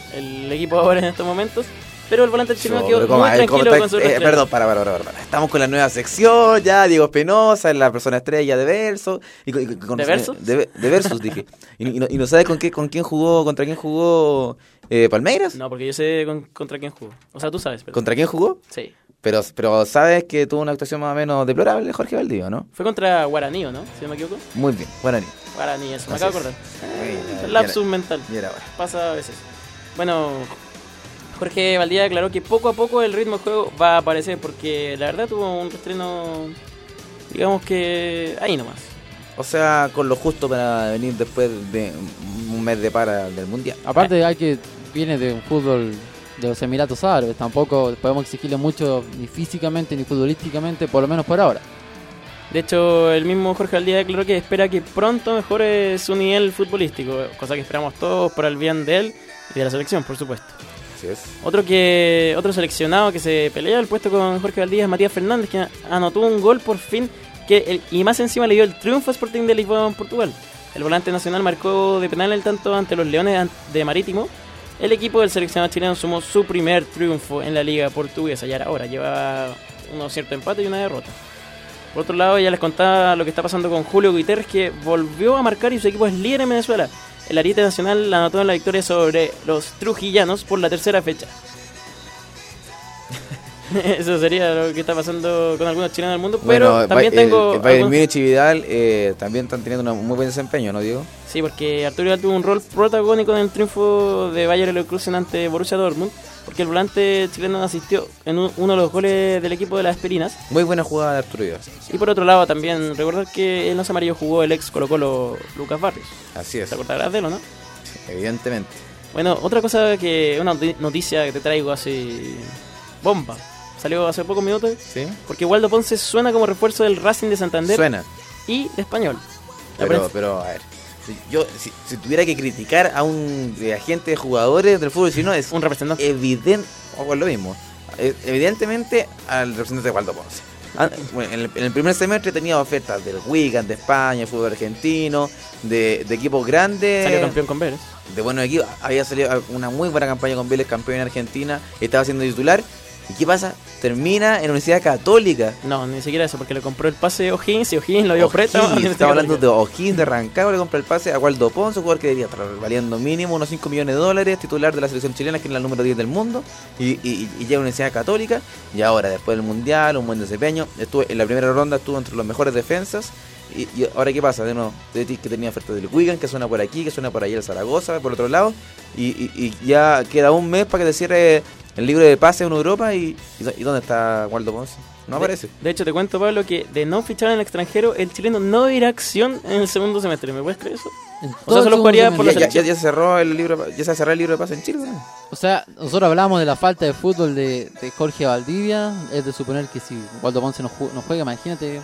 el equipo ahora en estos momentos. Pero el volante chileno Yo, quedó pero ¿cómo? muy A ver, ¿cómo tranquilo está? con su Eh, reestreno. Perdón, para, para, para, para. Estamos con la nueva sección, ya, Diego Espinosa, la persona estrella de Verso. Y, con- y con- ¿De Versus? De, de Versus, dije. Y, y no, y no sabes con qué, con quién jugó, contra quién jugó eh, Palmeiras. No, porque yo sé con- contra quién jugó. O sea, tú sabes. Pero... ¿Contra quién jugó? Sí. Pero, pero sabes que tuvo una actuación más o menos deplorable Jorge Valdivia, ¿no? Fue contra Guaraní, ¿o no? Si no me equivoco. Muy bien, Guaraní. Guaraní, eso. Me Así acabo de es. acordar. Ay, ya, El ya lapsus era- mental. ya era hora. Pasa a veces. Bueno, Jorge Valdía aclaró que poco a poco el ritmo de juego va a aparecer porque la verdad tuvo un estreno, digamos que ahí nomás. O sea, con lo justo para venir después de un mes de para del Mundial. Aparte hay que viene de un fútbol de los Emiratos Árabes, tampoco podemos exigirle mucho ni físicamente ni futbolísticamente, por lo menos por ahora. De hecho, el mismo Jorge Valdía declaró que espera que pronto mejore su nivel futbolístico, cosa que esperamos todos por el bien de él y de la selección, por supuesto. Así es. Otro que otro seleccionado que se pelea el puesto con Jorge Valdía es Matías Fernández, que anotó un gol por fin que el, y más encima le dio el triunfo a Sporting de Lisboa en Portugal. El volante nacional marcó de penal el tanto ante los Leones de Marítimo. El equipo del seleccionado chileno sumó su primer triunfo en la liga portuguesa. Ya era hora, llevaba unos ciertos empates y una derrota. Por otro lado, ya les contaba lo que está pasando con Julio Guiterres, que volvió a marcar y su equipo es líder en Venezuela. El ariete nacional la anotó en la victoria sobre los trujillanos por la tercera fecha. Eso sería lo que está pasando con algunos chilenos del mundo. Pero Bueno, también Ba- tengo... el, el Bayern algunos- Múnich y Vidal eh, también están teniendo un muy buen desempeño, ¿no, Diego? Sí, porque Arturo Vidal tuvo un rol protagónico en el triunfo de Bayer Leverkusen ante Borussia Dortmund, porque el volante chileno asistió en un- uno de los goles del equipo de las Aspirinas. Muy buena jugada de Arturo Vidal. Y por otro lado también recordar que en los amarillos jugó el ex Colo Colo Lucas Barrios. Así es, ¿Te acordarás de él o no? evidentemente. Bueno, otra cosa que, una noti- noticia que te traigo así, bomba, salió hace pocos minutos, ¿Sí? porque Waldo Ponce suena como refuerzo del Racing de Santander Suena. y de Español. La Pero, prensa- pero, a ver, si yo si, si tuviera que criticar a un eh, agente de jugadores del fútbol chileno es un representante. evidente, o lo mismo, eh, evidentemente al representante de Waldo Ponce. Ah, bueno, en, el, en el primer semestre tenía ofertas del Wigan, de España, fútbol argentino, de, de equipos grandes, Salió campeón con Vélez. de buenos equipos. Había salido una muy buena campaña con Vélez, campeón en Argentina, estaba siendo titular. ¿Y qué pasa? Termina en la Universidad Católica. No, ni siquiera eso, porque le compró el pase O'Higgins y O'Higgins lo dio O'Higgins, préstamo. estaba hablando de O'Higgins de Rancagua, le compra el pase a Waldo Ponce, un jugador que debería estar valiendo mínimo unos cinco millones de dólares, titular de la selección chilena, que es la número diez del mundo, y, y, y llega a la Universidad Católica, y ahora, después del Mundial, un buen desempeño, estuvo en la primera ronda, estuvo entre los mejores defensas, y, y ahora ¿qué pasa? De nuevo, de ti que tenía oferta del Wigan, que suena por aquí, que suena por allá el Zaragoza, por otro lado, y, y, y ya queda un mes para que te cierre el libro de pase en Europa, y, y, ¿y dónde está Waldo Ponce? No aparece. De, de hecho, te cuento, Pablo, que de no fichar en el extranjero, el chileno no irá a acción en el segundo semestre. ¿Me puedes creer eso? En O sea, todo solo el jugaría segundo por la Ya, semestre. ya, ya se cerró el libro, ya se cerró el libro de pase en Chile, ¿no? O sea, nosotros hablamos de la falta de fútbol de, de Jorge Valdivia. Es de suponer que si Waldo Ponce no, ju- no juega, imagínate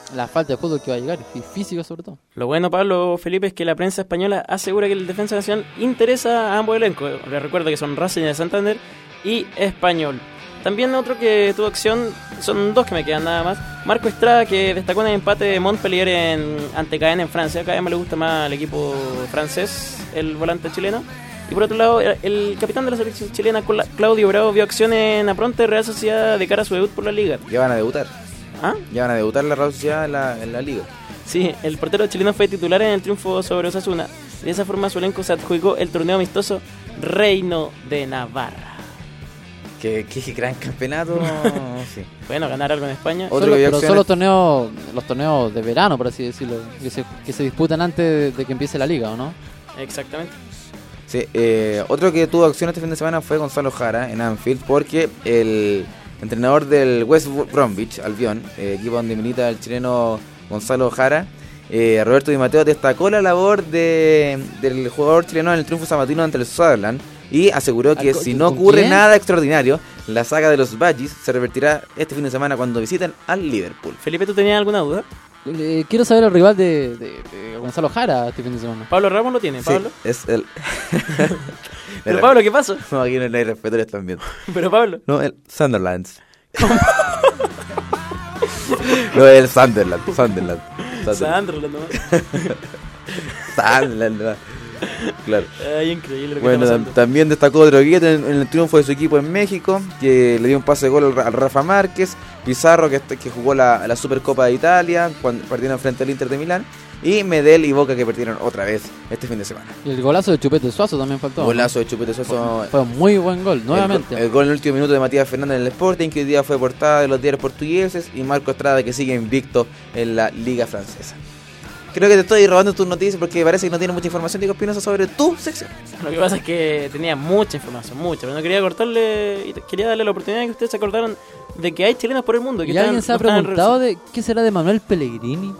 la falta de fútbol que va a llegar, y físico sobre todo. Lo bueno, Pablo Felipe, es que la prensa española asegura que el Defensa Nacional interesa a ambos elencos. Les recuerdo que son Racing de Santander y Español. También otro que tuvo acción, son dos que me quedan nada más. Marco Estrada, que destacó en el empate de Montpellier en, ante Caen en Francia. Cada vez me le gusta más al equipo francés, el volante chileno. Y por otro lado, el capitán de la selección chilena, Claudio Bravo, vio acción en Apronte Real Sociedad de cara a su debut por la Liga. Ya van a debutar. ¿Ah? Ya van a debutar la Real Sociedad en la, en la Liga. Sí, el portero chileno fue titular en el triunfo sobre Osasuna. De esa forma su elenco se adjudicó el torneo amistoso Reino de Navarra. Qué, qué gran campeonato. Sí. Bueno, ganar algo en España. Otro solo, pero son los torneos, los torneos de verano, por así decirlo, que se, que se disputan antes de, de que empiece la liga, ¿o no? Exactamente. Sí, eh, otro que tuvo acción este fin de semana fue Gonzalo Jara en Anfield, porque el entrenador del West Bromwich Albion, eh, equipo donde milita el chileno Gonzalo Jara, eh, Roberto Di Matteo, destacó la labor de, del jugador chileno en el triunfo sabatino ante el Sutherland y aseguró que si no ocurre nada extraordinario, la saga de los Badges se revertirá este fin de semana cuando visiten al Liverpool. Felipe, ¿tú tenías alguna duda? Eh, quiero saber el rival de, de, de Gonzalo Jara este fin de semana. Pablo Ramos lo tiene, Pablo. Sí, es el... Pero Pablo, ¿qué pasó? No, aquí no hay respeto en este ambiente. Pero Pablo. No, el Sunderland. No, el Sunderland. Sunderland. Sunderland, ¿no? Sunderland, ¿no? Claro. Ay, increíble lo que bueno, está pasando. También destacó Droguet en, en el triunfo de su equipo en México, que le dio un pase de gol al, al Rafa Márquez. Pizarro, que, que jugó la, la Supercopa de Italia cuando partieron frente al Inter de Milán. Y Medel y Boca, que perdieron otra vez este fin de semana. Y el golazo de Chupete Suazo también faltó. Golazo de Chupete Suazo. Fue un muy buen gol, nuevamente. El, el gol en el último minuto de Matías Fernández en el Sporting, que hoy día fue portada de los diarios portugueses. Y Marco Estrada, que sigue invicto en la Liga Francesa. Creo que te estoy robando tus noticias porque parece que no tiene mucha información, Diego Espinosa, sobre tu sección. Lo que pasa es que tenía mucha información, mucha, pero no quería cortarle y quería darle la oportunidad de que ustedes se acordaran de que hay chilenos por el mundo. Que ¿Y alguien se ha preguntado de qué será de Manuel Pellegrini?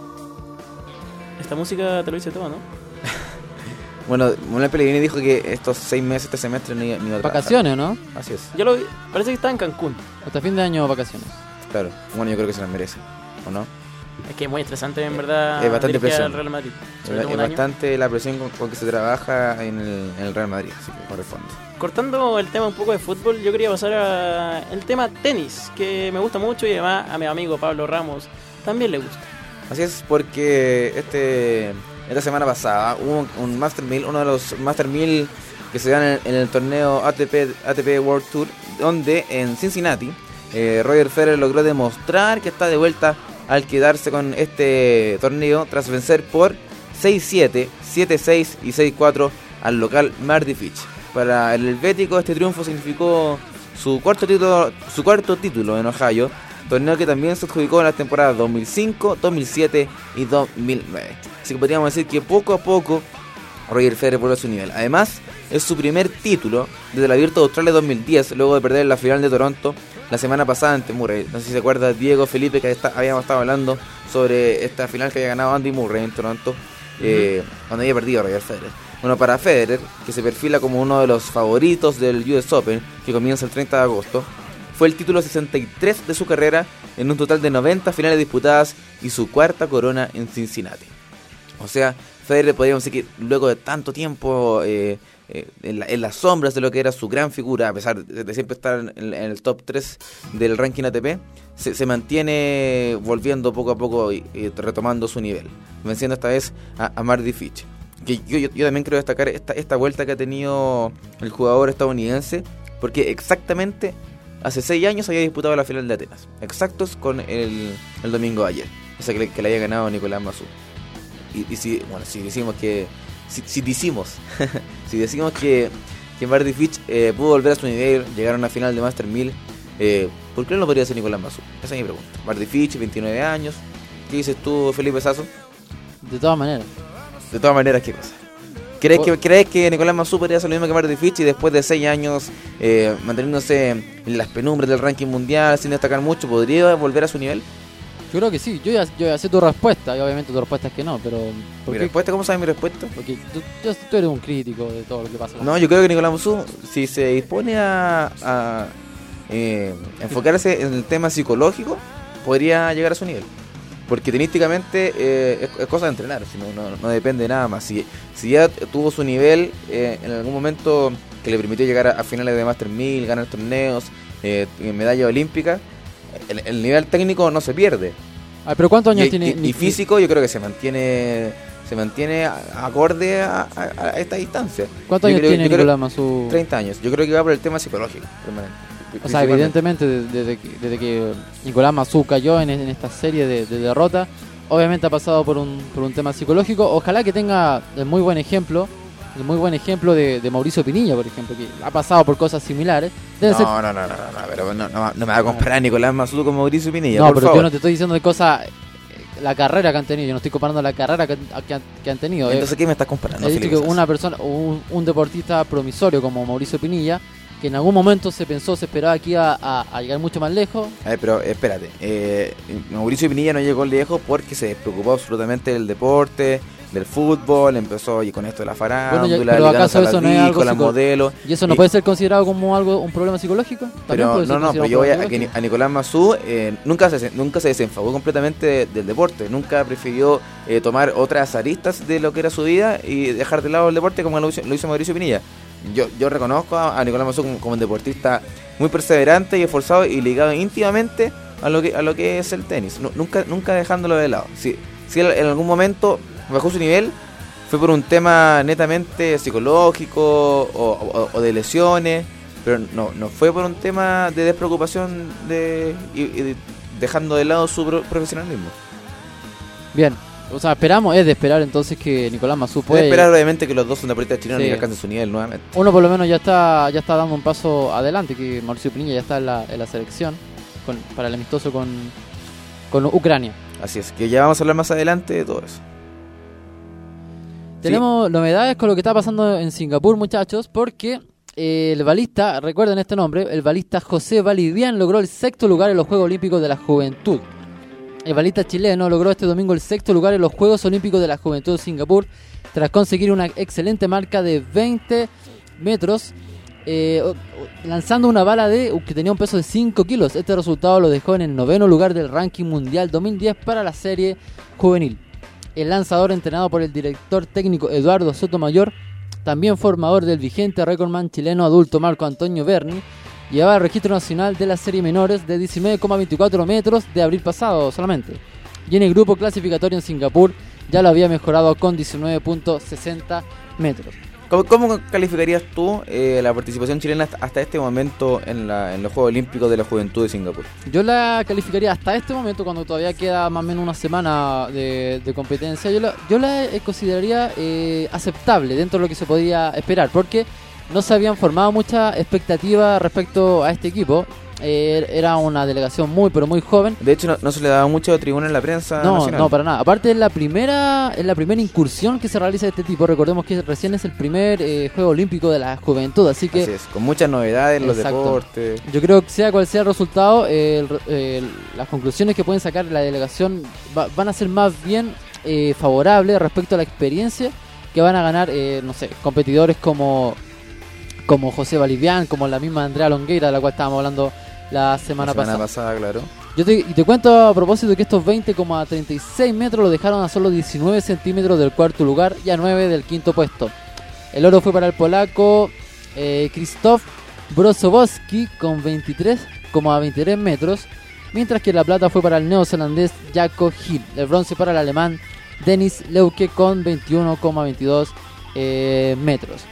Esta música te lo dice todo, ¿no? Bueno, Manuel Pellegrini dijo que estos seis meses, este semestre, no iba, no iba a vacaciones, ¿no? Así es. Yo lo vi, parece que está en Cancún. Hasta fin de año vacaciones. Claro, bueno, yo creo que se las merece, ¿o no? Es que es muy estresante, en verdad. Es bastante presión. Al Real Madrid. Es, es bastante la presión con, con que se trabaja en el, en el Real Madrid, así que corresponde. Cortando el tema un poco de fútbol, yo quería pasar al tema tenis, que me gusta mucho y además a mi amigo Pablo Ramos también le gusta. Así es, porque este esta semana pasada hubo un, un Master mil, uno de los Master mil que se dan en, en el torneo A T P, A T P World Tour, donde en Cincinnati eh, Roger Federer logró demostrar que está de vuelta al quedarse con este torneo tras vencer por seis siete, siete seis y seis cuatro al local Mardy Fitch. Para el helvético este triunfo significó su cuarto título, su cuarto título en Ohio, torneo que también se adjudicó en las temporadas dos mil cinco, dos mil siete y dos mil nueve. Así que podríamos decir que poco a poco Roger Federer vuelve a su nivel. Además, es su primer título desde el Abierto de Australia dos mil diez, luego de perder en la final de Toronto la semana pasada ante Murray. No sé si se acuerda Diego, Felipe, que está, habíamos estado hablando sobre esta final que había ganado Andy Murray en Toronto, eh, uh-huh. donde había perdido Roger Federer. Bueno, para Federer, que se perfila como uno de los favoritos del U S Open, que comienza el treinta de agosto, fue el título sesenta y tres de su carrera en un total de noventa finales disputadas y su cuarta corona en Cincinnati. O sea, Federer podríamos decir que luego de tanto tiempo eh, eh, en, la, en las sombras de lo que era su gran figura, a pesar de, de siempre estar en, en el top tres del ranking A T P, se, se mantiene volviendo poco a poco y, y retomando su nivel, venciendo esta vez a, a Mardy Fitch. Que yo, yo, yo también quiero destacar esta, esta vuelta que ha tenido el jugador estadounidense, porque exactamente hace seis años había disputado la final de Atenas, exactos con el, el domingo de ayer, esa que, que le haya ganado Nicolás Massú. Y, y si, bueno, si decimos que si, si decimos si decimos que, que Mardy Fitch eh, pudo volver a su nivel, llegar a una final de Master mil, eh, ¿por qué no lo podría hacer Nicolás Massú? Esa es mi pregunta. Mardy Fitch, veintinueve años. ¿Qué dices tú, Felipe Sasso? De todas maneras. De todas maneras, ¿qué cosa? ¿Crees que, ¿Crees que Nicolás Massú podría hacer lo mismo que Mardy Fitch y después de seis años eh, manteniéndose en las penumbras del ranking mundial sin destacar mucho, podría volver a su nivel? Yo creo que sí, yo ya, yo ya sé tu respuesta y obviamente tu respuesta es que no, pero... ¿Mi respuesta? ¿Cómo sabes mi respuesta? Porque tú, yo, tú eres un crítico de todo lo que pasa. No, yo creo que Nicolás Massú, si se dispone a, a eh, enfocarse en el tema psicológico, podría llegar a su nivel. porque tenísticamente eh, es, es cosa de entrenar, si no, no, no depende de nada más. Si, si ya tuvo su nivel eh, en algún momento que le permitió llegar a, a finales de Master mil, ganar torneos, eh, medalla olímpica, el, el nivel técnico no se pierde. Ah, pero ¿cuántos años y, tiene? Y, y físico yo creo que se mantiene se mantiene acorde a, a, a esta distancia. ¿Cuántos yo años creo, tiene yo Nicolás creo, Mazú? treinta años. Yo creo que va por el tema psicológico. O sea, evidentemente desde que, desde que Nicolás Mazú cayó en, en esta serie de, de derrotas, obviamente ha pasado por un, por un tema psicológico. Ojalá que tenga el muy buen ejemplo, el muy buen ejemplo de, de Mauricio Pinilla, por ejemplo, que ha pasado por cosas similares. Debe no, ser... no, no, no, no, no, pero no, no, no me va a comparar a Nicolás Mazú con Mauricio Pinilla. No, por pero favor. yo no te estoy diciendo de cosas, la carrera que han tenido, yo no estoy comparando la carrera que, que, han, que han tenido. Entonces, ¿qué me estás comparando? He dicho que una persona, un, un deportista promisorio como Mauricio Pinilla, que en algún momento se pensó, se esperaba que iba a, a llegar mucho más lejos. A ver, pero espérate, eh, Mauricio Pinilla no llegó lejos porque se despreocupó absolutamente del deporte, del fútbol, empezó y con esto de la farándula, bueno, ya, pero acaso eso no es algo las modelos. ¿Y eso no y, puede ser considerado como algo un problema psicológico? Pero no, no, pero yo voy a, a, a Nicolás Mazú eh, nunca, se, nunca se desenfocó completamente de, del deporte, nunca prefirió eh, tomar otras aristas de lo que era su vida y dejar de lado el deporte como lo hizo, lo hizo Mauricio Pinilla. Yo, yo reconozco a, a Nicolás Mazú como, como un deportista muy perseverante y esforzado y ligado íntimamente a lo que a lo que es el tenis, no, nunca nunca dejándolo de lado. Si, si él en algún momento bajó su nivel, fue por un tema netamente psicológico o, o, o de lesiones, pero no no fue por un tema de despreocupación de, y, y de, dejando de lado su pro, profesionalismo. Bien. O sea, esperamos, es de esperar entonces que Nicolás Mazú puede... Es de esperar obviamente que los dos son deportistas chilenos sí. y alcancen su nivel nuevamente. Uno por lo menos ya está ya está dando un paso adelante, que Mauricio Pinilla ya está en la, en la selección con, para el amistoso con, con Ucrania. Así es, que ya vamos a hablar más adelante de todo eso. Tenemos sí. novedades con lo que está pasando en Singapur, muchachos, porque eh, el balista, recuerden este nombre, el balista José Valivián logró el sexto lugar en los Juegos Olímpicos de la Juventud. El balista chileno logró este domingo el sexto lugar en los Juegos Olímpicos de la Juventud de Singapur tras conseguir una excelente marca de veinte metros eh, lanzando una bala de que tenía un peso de cinco kilos. Este resultado lo dejó en el noveno lugar del ranking mundial dos mil diez para la serie juvenil. El lanzador, entrenado por el director técnico Eduardo Sotomayor, también formador del vigente récordman chileno adulto Marco Antonio Berni, llevaba el registro nacional de la serie menores de diecinueve coma veinticuatro metros de abril pasado solamente. Y en el grupo clasificatorio en Singapur ya lo había mejorado con diecinueve punto sesenta metros. ¿Cómo, cómo calificarías tú eh, la participación chilena hasta, hasta este momento en, la, en los Juegos Olímpicos de la Juventud de Singapur? Yo la calificaría hasta este momento, cuando todavía queda más o menos una semana de, de competencia. Yo la, yo la consideraría eh, aceptable dentro de lo que se podía esperar, porque no se habían formado muchas expectativas respecto a este equipo. Eh, era una delegación muy pero muy joven. De hecho no, no se le daba mucho tribuna en la prensa no, nacional. No, para nada. Aparte es la primera es la primera incursión que se realiza de este tipo. Recordemos que recién es el primer eh, Juego Olímpico de la Juventud, así que... Así es, con muchas novedades en los exacto. deportes. Yo creo que sea cual sea el resultado, eh, el, eh, las conclusiones que pueden sacar la delegación va, van a ser más bien eh, favorables respecto a la experiencia que van a ganar, eh, no sé, competidores como, como José Valivián, como la misma Andrea Longueira, de la cual estábamos hablando la semana, la semana pasada. pasada, claro. Yo te, y te cuento a propósito que estos veinte coma treinta y seis metros lo dejaron a solo diecinueve centímetros del cuarto lugar y a nueve del quinto puesto. El oro fue para el polaco eh, Krzysztof Brosowski con veintitrés coma veintitrés metros, mientras que la plata fue para el neozelandés Jakob Hill. El bronce para el alemán Dennis Leuke con veintiuno coma veintidós eh, metros.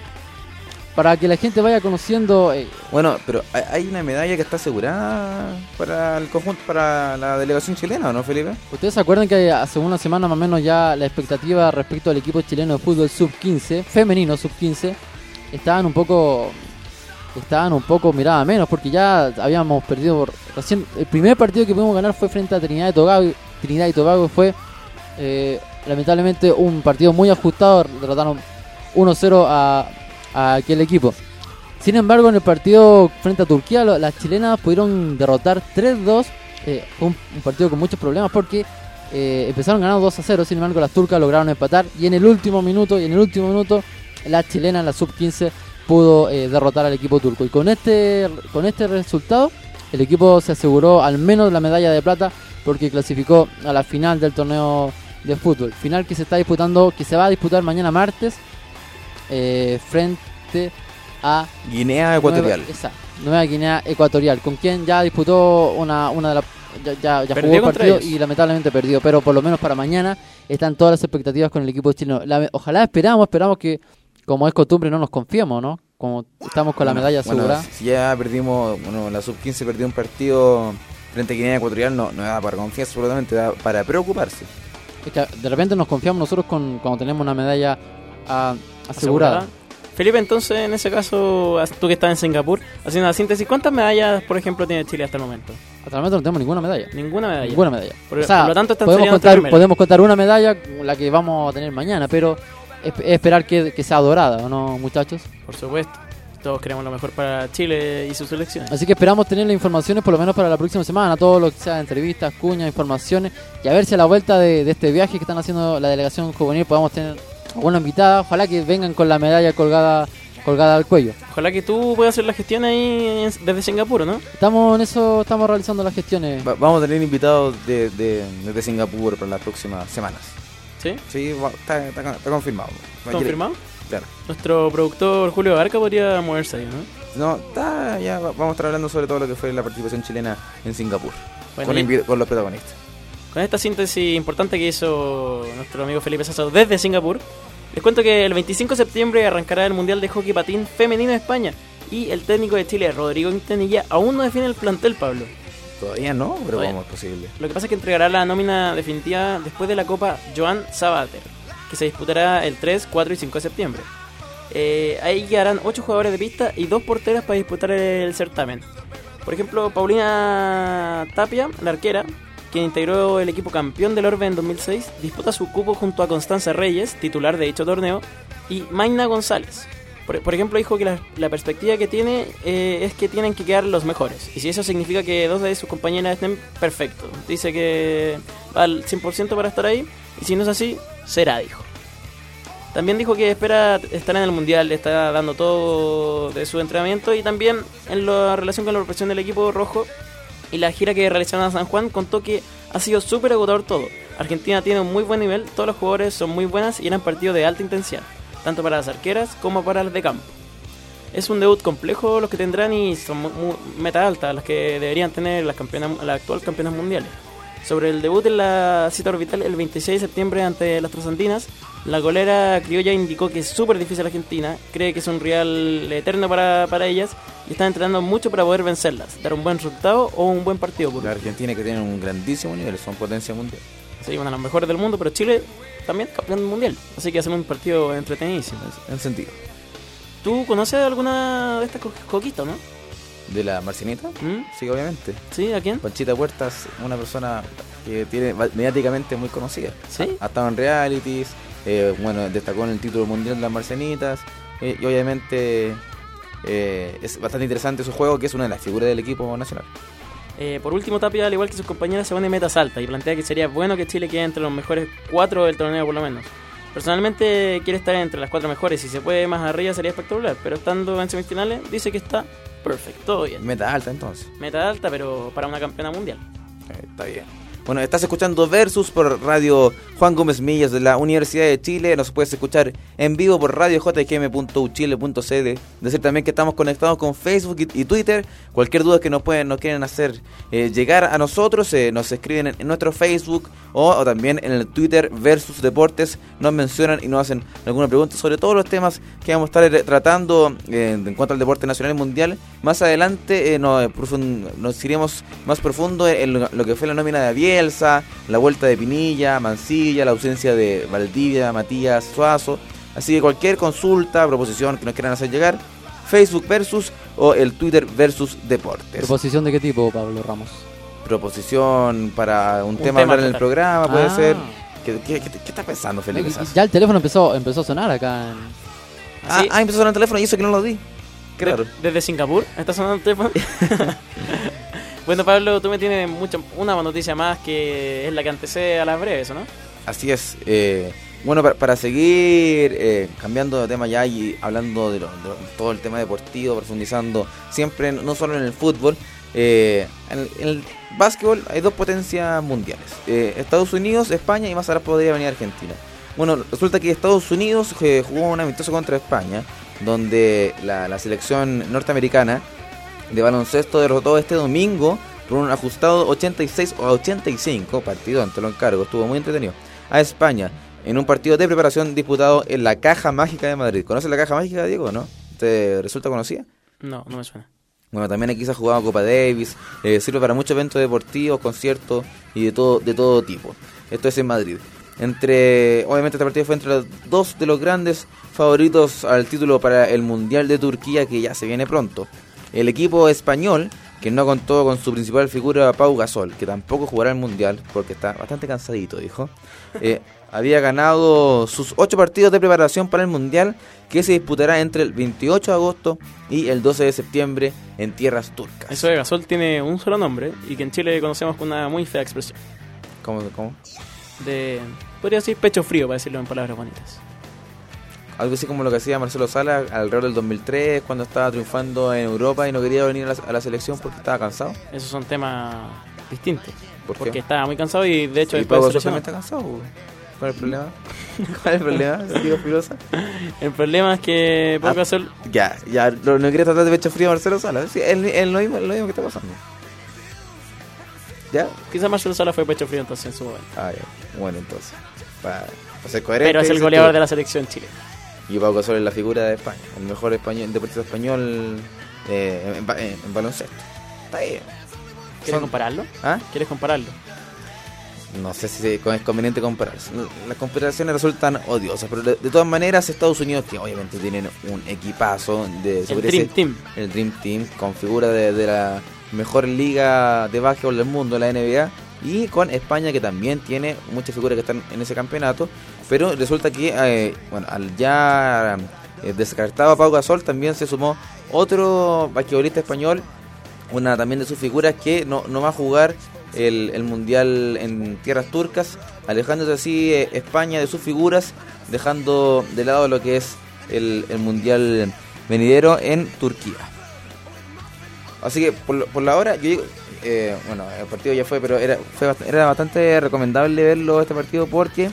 Para que la gente vaya conociendo... Eh, bueno, pero hay una medalla que está asegurada para el conjunto, para la delegación chilena, ¿no, Felipe? ¿Ustedes se acuerdan que hace una semana más o menos ya la expectativa respecto al equipo chileno de fútbol sub quince, femenino sub quince, estaban un poco... Estaban un poco miradas menos, porque ya habíamos perdido... Por, recién, el primer partido que pudimos ganar fue frente a Trinidad y Tobago, Trinidad y Tobago fue eh, lamentablemente un partido muy ajustado, derrotaron uno cero a... a aquel equipo. Sin embargo, en el partido frente a Turquía, lo, las chilenas pudieron derrotar tres dos. Eh, fue un, un partido con muchos problemas porque eh, empezaron ganando dos a cero. Sin embargo, las turcas lograron empatar y en el último minuto, y en el último minuto, la chilena, la sub quince, pudo eh, derrotar al equipo turco. Y con este con este resultado el equipo se aseguró al menos la medalla de plata porque clasificó a la final del torneo de fútbol. Final que se está disputando, que se va a disputar mañana martes eh, frente a Guinea Ecuatorial. Nueva, esa, Nueva Guinea Ecuatorial, con quien ya disputó una, una de las... Ya, ya, ya jugó el partido ellos. Y lamentablemente perdió, pero por lo menos para mañana están todas las expectativas con el equipo chileno. La, ojalá esperamos, esperamos que, como es costumbre, no nos confiemos, ¿no? Como estamos con bueno, la medalla bueno, asegurada. Si ya perdimos, bueno, la sub quince perdió un partido frente a Guinea Ecuatorial, no, no da para confiar absolutamente, da para preocuparse. Es que de repente nos confiamos nosotros con cuando tenemos una medalla a, asegurada. ¿Asegurada? Felipe, entonces, en ese caso, tú que estás en Singapur, haciendo una síntesis, ¿cuántas medallas, por ejemplo, tiene Chile hasta el momento? Hasta el momento no tenemos ninguna medalla. Ninguna medalla. Ninguna medalla. Por, o sea, por lo tanto, podemos contar, podemos contar una medalla, la que vamos a tener mañana, pero es, es esperar que, que sea dorada, ¿o no, muchachos? Por supuesto. Todos queremos lo mejor para Chile y sus selecciones. Así que esperamos tener las informaciones por lo menos para la próxima semana, todo lo que sea entrevistas, cuñas, informaciones, y a ver si a la vuelta de, de este viaje que están haciendo la delegación juvenil podamos tener alguna invitada. Ojalá que vengan con la medalla colgada colgada al cuello. Ojalá que tú puedas hacer la gestión ahí desde Singapur, ¿no? Estamos en eso, estamos realizando las gestiones. Va, vamos a tener invitados de, de, desde Singapur para las próximas semanas. ¿Sí? Sí, está, está, está confirmado. ¿Confirmado? Claro. Nuestro productor Julio Barca podría moverse ahí, ¿no? No, está, ya vamos a estar hablando sobre todo lo que fue la participación chilena en Singapur. Bueno, con, invi- con los protagonistas. Con esta síntesis importante que hizo nuestro amigo Felipe Sasso desde Singapur, les cuento que el veinticinco de septiembre arrancará el Mundial de Hockey Patín Femenino en España y el técnico de Chile, Rodrigo Quintanilla, aún no define el plantel, Pablo. Todavía no, pero Todavía. ¿cómo es posible? Lo que pasa es que entregará la nómina definitiva después de la Copa Joan Sabater, que se disputará el tres, cuatro y cinco de septiembre. Eh, ahí quedarán ocho jugadores de pista y dos porteras para disputar el certamen. Por ejemplo, Paulina Tapia, la arquera, quien integró el equipo campeón del Orbe en dos mil seis, disputa su cupo junto a Constanza Reyes, titular de dicho torneo, y Mayna González. Por, por ejemplo, dijo que la, la perspectiva que tiene eh, es que tienen que quedar los mejores. Y si eso significa que dos de sus compañeras estén, perfecto. Dice que va al cien por ciento para estar ahí, y si no es así, será, dijo. También dijo que espera estar en el Mundial, está dando todo de su entrenamiento, y también en la relación con la preparación del equipo rojo y la gira que realizaron a San Juan, contó que ha sido súper agotador todo. Argentina tiene un muy buen nivel, todos los jugadores son muy buenas y eran partidos de alta intensidad, tanto para las arqueras como para las de campo. Es un debut complejo los que tendrán y son muy, muy meta altas las que deberían tener las campeonas, las actuales campeonas mundiales. Sobre el debut en la cita orbital el veintiséis de septiembre ante las Trasandinas, la golera criolla indicó que es súper difícil Argentina, cree que es un rival eterno para, para ellas y están entrenando mucho para poder vencerlas, dar un buen resultado o un buen partido. Por la Argentina que tiene un grandísimo nivel, son potencia mundial. Sí, una de las mejores del mundo, pero Chile también campeón mundial, así que hacemos un partido entretenidísimo. En sentido. ¿Tú conoces alguna de estas co- coquistas, no? ¿De la Marcinita? ¿Mm? Sí, obviamente. ¿Sí? ¿A quién? Panchita Puertas, una persona que tiene mediáticamente muy conocida. ¿Sí? Ha estado en realities, eh, bueno, destacó en el título mundial de las Marcenitas, eh, y obviamente eh, es bastante interesante su juego, que es una de las figuras del equipo nacional. Eh, por último, Tapia, al igual que sus compañeras, se pone metas altas y plantea que sería bueno que Chile quede entre los mejores cuatro del torneo por lo menos. Personalmente quiere estar entre las cuatro mejores, si se puede más arriba sería espectacular, pero estando en semifinales dice que está perfecto, todo bien. Meta alta entonces. Meta alta, pero para una campeona mundial. Eh, está bien. Bueno, estás escuchando Versus por Radio Juan Gómez Millas de la Universidad de Chile. Nos puedes escuchar en vivo por radio j g m punto u chile punto c d. Decir también que estamos conectados con Facebook y, y Twitter. Cualquier duda que nos pueden, nos quieren hacer eh, llegar a nosotros, eh, nos escriben en, en nuestro Facebook o, o también en el Twitter Versus Deportes. Nos mencionan y nos hacen alguna pregunta sobre todos los temas que vamos a estar tratando eh, en cuanto al deporte nacional y mundial. Más adelante eh, nos, profund- nos iremos más profundo en lo, lo que fue la nómina de Aviel, la vuelta de Pinilla, Mancilla, la ausencia de Valdivia, Matías, Suazo. Así que cualquier consulta, proposición que nos quieran hacer llegar, Facebook Versus o el Twitter Versus Deportes. ¿Proposición de qué tipo, Pablo Ramos? Proposición para un, Un tema, tema hablar en el programa, puede Ah. ser. ¿Qué, qué, qué, qué está pensando Felipe Sasso? Ya el teléfono empezó empezó a sonar acá. En... Ah, ¿Sí? ah, empezó a sonar el teléfono y eso que no lo di. Qué De- raro. Desde Singapur, ¿está sonando el teléfono? Bueno, Pablo, tú me tienes mucho, una noticia más que es la que antecede a las breves, ¿no? Así es. Eh, bueno, para, para seguir eh, cambiando de tema ya y hablando de, lo, de lo- todo el tema deportivo, profundizando siempre, no solo en el fútbol, Eh, en, en el básquetbol hay dos potencias mundiales, eh, Estados Unidos, España y más ahora podría venir Argentina. Bueno, resulta que Estados Unidos eh, jugó un amistoso contra España, donde la, la selección norteamericana de baloncesto derrotó este domingo por un ajustado ochenta y seis a ochenta y cinco, partido ante lo encargo, estuvo muy entretenido, a España, en un partido de preparación disputado en la Caja Mágica de Madrid. ¿Conoce la Caja Mágica, Diego, no? ¿Te resulta conocida? No, no me suena. Bueno, también aquí se ha jugado Copa Davis, eh, sirve para muchos eventos deportivos, conciertos y de todo de todo tipo. Esto es en Madrid. Entre, obviamente este partido fue entre los dos de los grandes favoritos al título para el Mundial de Turquía, que ya se viene pronto. El equipo español, que no contó con su principal figura Pau Gasol, que tampoco jugará el Mundial porque está bastante cansadito, dijo, eh, había ganado sus ocho partidos de preparación para el Mundial, que se disputará entre el veintiocho de agosto y el doce de septiembre en tierras turcas. Eso de Gasol tiene un solo nombre y que en Chile conocemos con una muy fea expresión. ¿Cómo? ¿Cómo? De, podría decir pecho frío, para decirlo en palabras bonitas. Algo así como lo que hacía Marcelo Sala alrededor del dos mil tres, cuando estaba triunfando en Europa y no quería venir a la, a la selección porque estaba cansado. Esos son temas distintos. ¿Por qué? Porque estaba muy cansado y de hecho ¿Y después Pau de Gasol también está cansado? ¿Cuál es el problema? ¿Cuál es el problema, Diego Filosa? El problema es que Pau Ah, Gasol... Ya, ya, no, no quieres tratar de pecho frío a Marcelo Sala. Sí, es, es lo, mismo, lo mismo que está pasando. ¿Ya? Quizás Marcelo Sala fue pecho frío entonces en su momento. Ah, ya. Bueno, entonces, para, para ser coherente... Pero es el goleador de la selección chilena. Y Pau Gasol es la figura de España, el mejor español, deportista español eh, en, en, en baloncesto. Está bien. ¿Quieres Son- compararlo? ¿Ah? ¿Quieres compararlo? No sé si es conveniente compararse. Las comparaciones resultan odiosas, pero de, de todas maneras Estados Unidos, que obviamente tienen un equipazo de El Dream Team. el Dream Team, con figura de, de la mejor liga de básquetbol del mundo, la N B A, y con España, que también tiene muchas figuras que están en ese campeonato, pero resulta que eh, bueno, al ya eh, descartado a Pau Gasol también se sumó otro basquetbolista español, una también de sus figuras que no, no va a jugar el, el mundial en tierras turcas, alejándose así eh, España de sus figuras, dejando de lado lo que es el, el mundial venidero en Turquía. Así que por, por la hora, yo digo, eh, bueno, el partido ya fue, pero era, fue bast- era bastante recomendable verlo este partido porque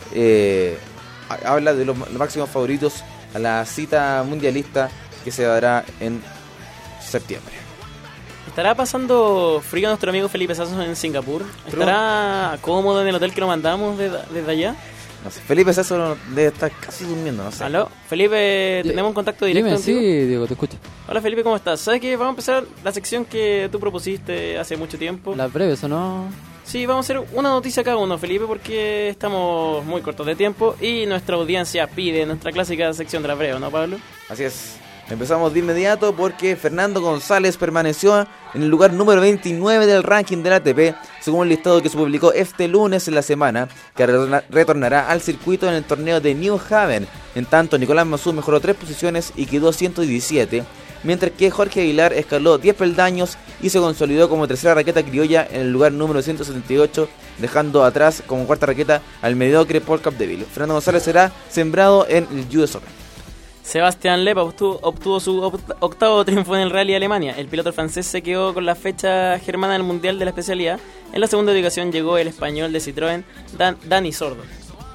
eh, ha- habla de los, los máximos favoritos a la cita mundialista que se dará en septiembre. ¿Estará pasando frío nuestro amigo Felipe Sasso en Singapur? ¿Estará cómodo en el hotel que lo mandamos desde, desde allá? No sé, Felipe Sasso debe estar casi durmiendo, no sé. ¿Aló? Felipe, Di- tenemos un contacto directo Dime, contigo. sí, Diego, te escucho. Hola Felipe, ¿cómo estás? ¿Sabes que vamos a empezar la sección que tú propusiste hace mucho tiempo? Las breves, ¿o no? Sí, vamos a hacer una noticia cada uno, Felipe, porque estamos muy cortos de tiempo y nuestra audiencia pide nuestra clásica sección de la breve, ¿no, Pablo? Así es. Empezamos de inmediato porque Fernando González permaneció en el lugar número veintinueve del ranking del A T P, según el listado que se publicó este lunes en la semana, que retorna- retornará al circuito en el torneo de New Haven. En tanto, Nicolás Massú mejoró tres posiciones y quedó ciento diecisiete, mientras que Jorge Aguilar escaló diez peldaños y se consolidó como tercera raqueta criolla en el lugar número ciento setenta y ocho, dejando atrás como cuarta raqueta al mediocre Paul Capdeville. Fernando González será sembrado en el U S Open. Sebastián Loeb obtuvo, obtuvo su opt- octavo triunfo en el Rally de Alemania. El piloto francés se quedó con la fecha germana del Mundial de la especialidad. En la segunda ubicación llegó el español de Citroën, Dan- Dani Sordo.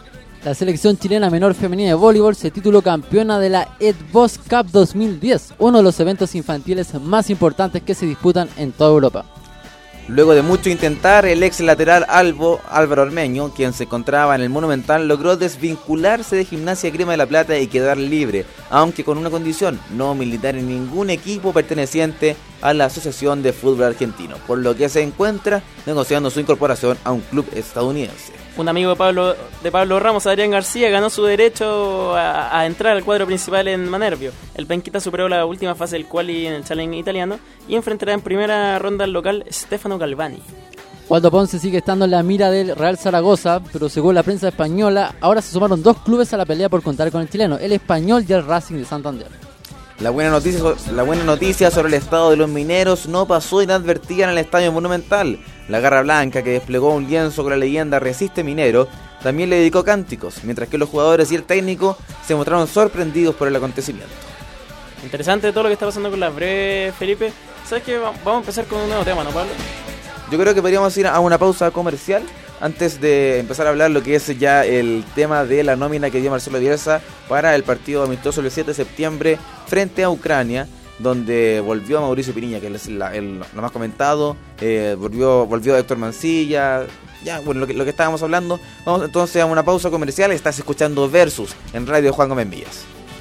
La selección chilena menor femenina de voleibol se tituló campeona de la Edboss Cup dos mil diez, uno de los eventos infantiles más importantes que se disputan en toda Europa. Luego de mucho intentar, el ex lateral Albo, Álvaro Ormeño, quien se encontraba en el Monumental, logró desvincularse de Gimnasia Grima de la Plata y quedar libre, aunque con una condición: no militar en ningún equipo perteneciente a la Asociación de Fútbol Argentino, por lo que se encuentra negociando su incorporación a un club estadounidense. Un amigo de Pablo, de Pablo Ramos, Adrián García, ganó su derecho a, a entrar al cuadro principal en Manerbio. El penquita superó la última fase del quali en el Challenge italiano y enfrentará en primera ronda al local Stefano Galvani. Waldo Ponce sigue estando en la mira del Real Zaragoza, pero según la prensa española, ahora se sumaron dos clubes a la pelea por contar con el chileno, el Español y el Racing de Santander. La buena noticia, la buena noticia sobre el estado de los mineros no pasó inadvertida en el Estadio Monumental. La Garra Blanca, que desplegó un lienzo con la leyenda Resiste Minero, también le dedicó cánticos, mientras que los jugadores y el técnico se mostraron sorprendidos por el acontecimiento. Interesante todo lo que está pasando con las breves, Felipe. ¿Sabes qué? Vamos a empezar con un nuevo tema, ¿no, Pablo? Yo creo que podríamos ir a una pausa comercial antes de empezar a hablar lo que es ya el tema de la nómina que dio Marcelo Bielsa para el partido amistoso el siete de septiembre frente a Ucrania, donde volvió Mauricio Pinilla, que es la, el, lo más comentado, eh, volvió volvió Héctor Mancilla, ya, bueno, lo que, lo que estábamos hablando. Vamos entonces a una pausa comercial. Estás escuchando Versus en Radio Juan Gómez Millas.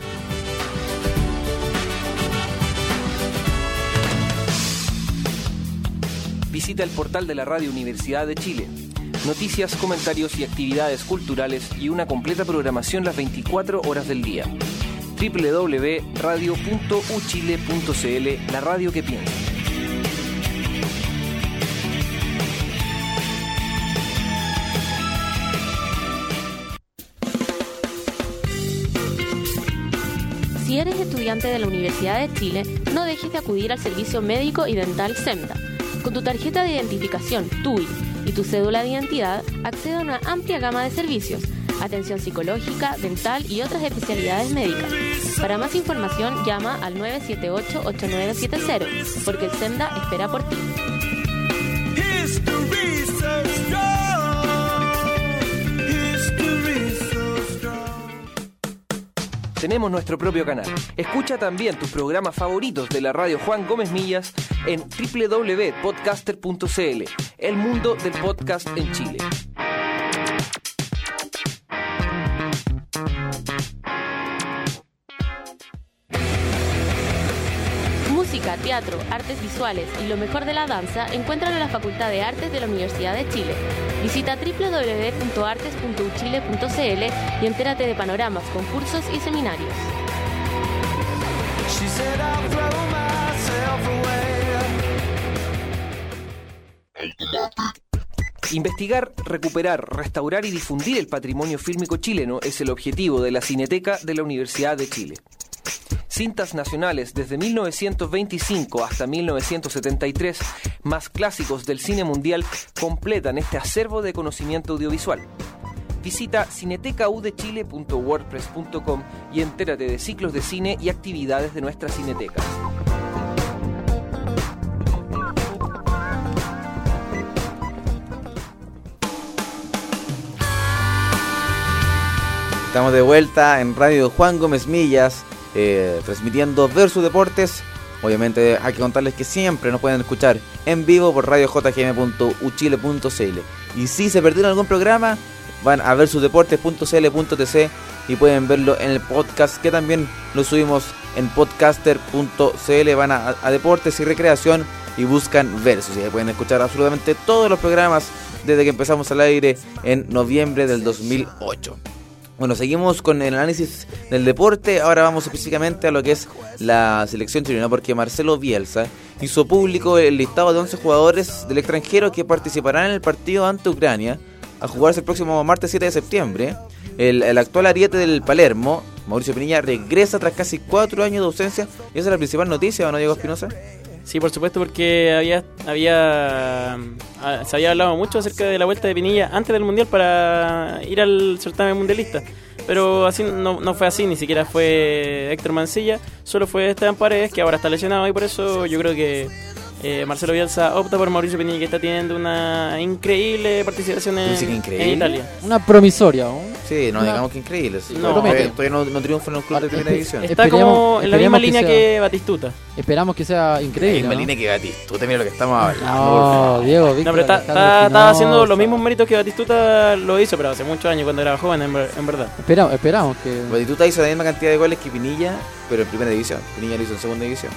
Visita el portal de la Radio Universidad de Chile. Noticias, comentarios y actividades culturales y una completa programación las veinticuatro horas del día. doble u doble u doble u punto radio punto u chile punto c l, la radio que piensa. Si eres estudiante de la Universidad de Chile, no dejes de acudir al servicio médico y dental SEMDA. Con tu tarjeta de identificación T U I y tu cédula de identidad, accede a una amplia gama de servicios, atención psicológica, dental y otras especialidades médicas. Para más información, llama al nueve siete ocho, ocho nueve siete cero, porque el SEMDA espera por ti. Tenemos nuestro propio canal. Escucha también tus programas favoritos de la radio Juan Gómez Millas en doble u doble u doble u punto podcaster punto c l, el mundo del podcast en Chile. Música, teatro, artes visuales y lo mejor de la danza, encuéntralo en la Facultad de Artes de la Universidad de Chile. Visita doble u doble u doble u punto artes punto u chile punto c l y entérate de panoramas, concursos y seminarios. Investigar, recuperar, restaurar y difundir el patrimonio fílmico chileno es el objetivo de la Cineteca de la Universidad de Chile. Cintas nacionales desde mil novecientos veinticinco hasta mil novecientos setenta y tres, más clásicos del cine mundial, completan este acervo de conocimiento audiovisual. Visita cineteca u de chile punto wordpress punto com y entérate de ciclos de cine y actividades de nuestra cineteca. Estamos de vuelta en Radio Juan Gómez Millas, eh, transmitiendo Versus Deportes. Obviamente hay que contarles que siempre nos pueden escuchar en vivo por radio j g m punto u chile punto c l. Y si se perdieron algún programa, van a versus deportes punto c l punto t c y pueden verlo en el podcast, que también lo subimos en podcaster punto c l. Van a, a Deportes y Recreación y buscan Versus, y ahí pueden escuchar absolutamente todos los programas desde que empezamos al aire en noviembre del dos mil ocho. Bueno, seguimos con el análisis del deporte. Ahora vamos específicamente a lo que es la selección chilena, porque Marcelo Bielsa hizo público el listado de once jugadores del extranjero que participarán en el partido ante Ucrania, a jugarse el próximo martes siete de septiembre. El, el actual ariete del Palermo, Mauricio Pinilla, regresa tras casi cuatro años de ausencia. Y esa es la principal noticia, ¿o no, Diego Espinosa? Sí, por supuesto, porque había había se había hablado mucho acerca de la vuelta de Pinilla antes del Mundial para ir al certamen mundialista, pero así no, no fue así, ni siquiera fue Héctor Mancilla, solo fue Esteban Paredes, que ahora está lesionado, y por eso yo creo que eh, Marcelo Bielsa opta por Mauricio Pinilla, que está teniendo una increíble participación en, en Italia. Una promisoria, ¿no? Sí, no una... digamos que increíble. Sí. No, todavía, todavía no, no triunfa en un club de primera división. Está como en la misma línea que, sea... que Batistuta. Esperamos que sea increíble. En la misma ¿no? línea que Batistuta, mira lo que estamos hablando. No, Diego, Víctor, no, pero está, está, está haciendo los mismos méritos que Batistuta lo hizo, pero hace muchos años cuando era joven, en, en verdad. Esperamos, esperamos que... Batistuta hizo la misma cantidad de goles que Pinilla, pero en primera división. Pinilla lo hizo en segunda división.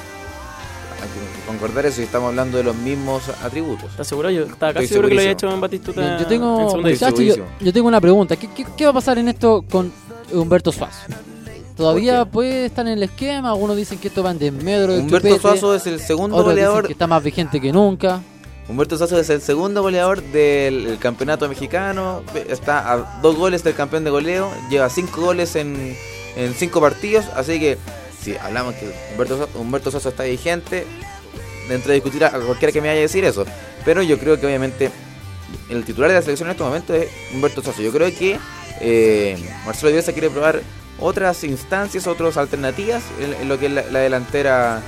Hay que concordar eso, y estamos hablando de los mismos atributos. ¿Estás seguro? Yo estaba casi seguro que lo había hecho en Batistuta. Bien, yo tengo, en segunda muchacho, yo, yo tengo una pregunta. ¿Qué, qué, ¿Qué va a pasar en esto con Humberto Suazo? ¿Todavía puede estar en el esquema? Algunos dicen que esto va en desmedro de Humberto Chupete. Suazo es el segundo Otros goleador. Dicen que está más vigente que nunca. Humberto Suazo es el segundo goleador del campeonato mexicano. Está a dos goles del campeón de goleo. Lleva cinco goles en, en cinco partidos. Así que si hablamos que Humberto Suazo, Humberto Suazo está vigente, dentro de discutir a cualquiera que me vaya a decir eso. Pero yo creo que obviamente el titular de la selección en este momento es Humberto Suazo. Yo creo que eh, Marcelo Bielsa quiere probar otras instancias, otras alternativas en, en lo que es la, la delantera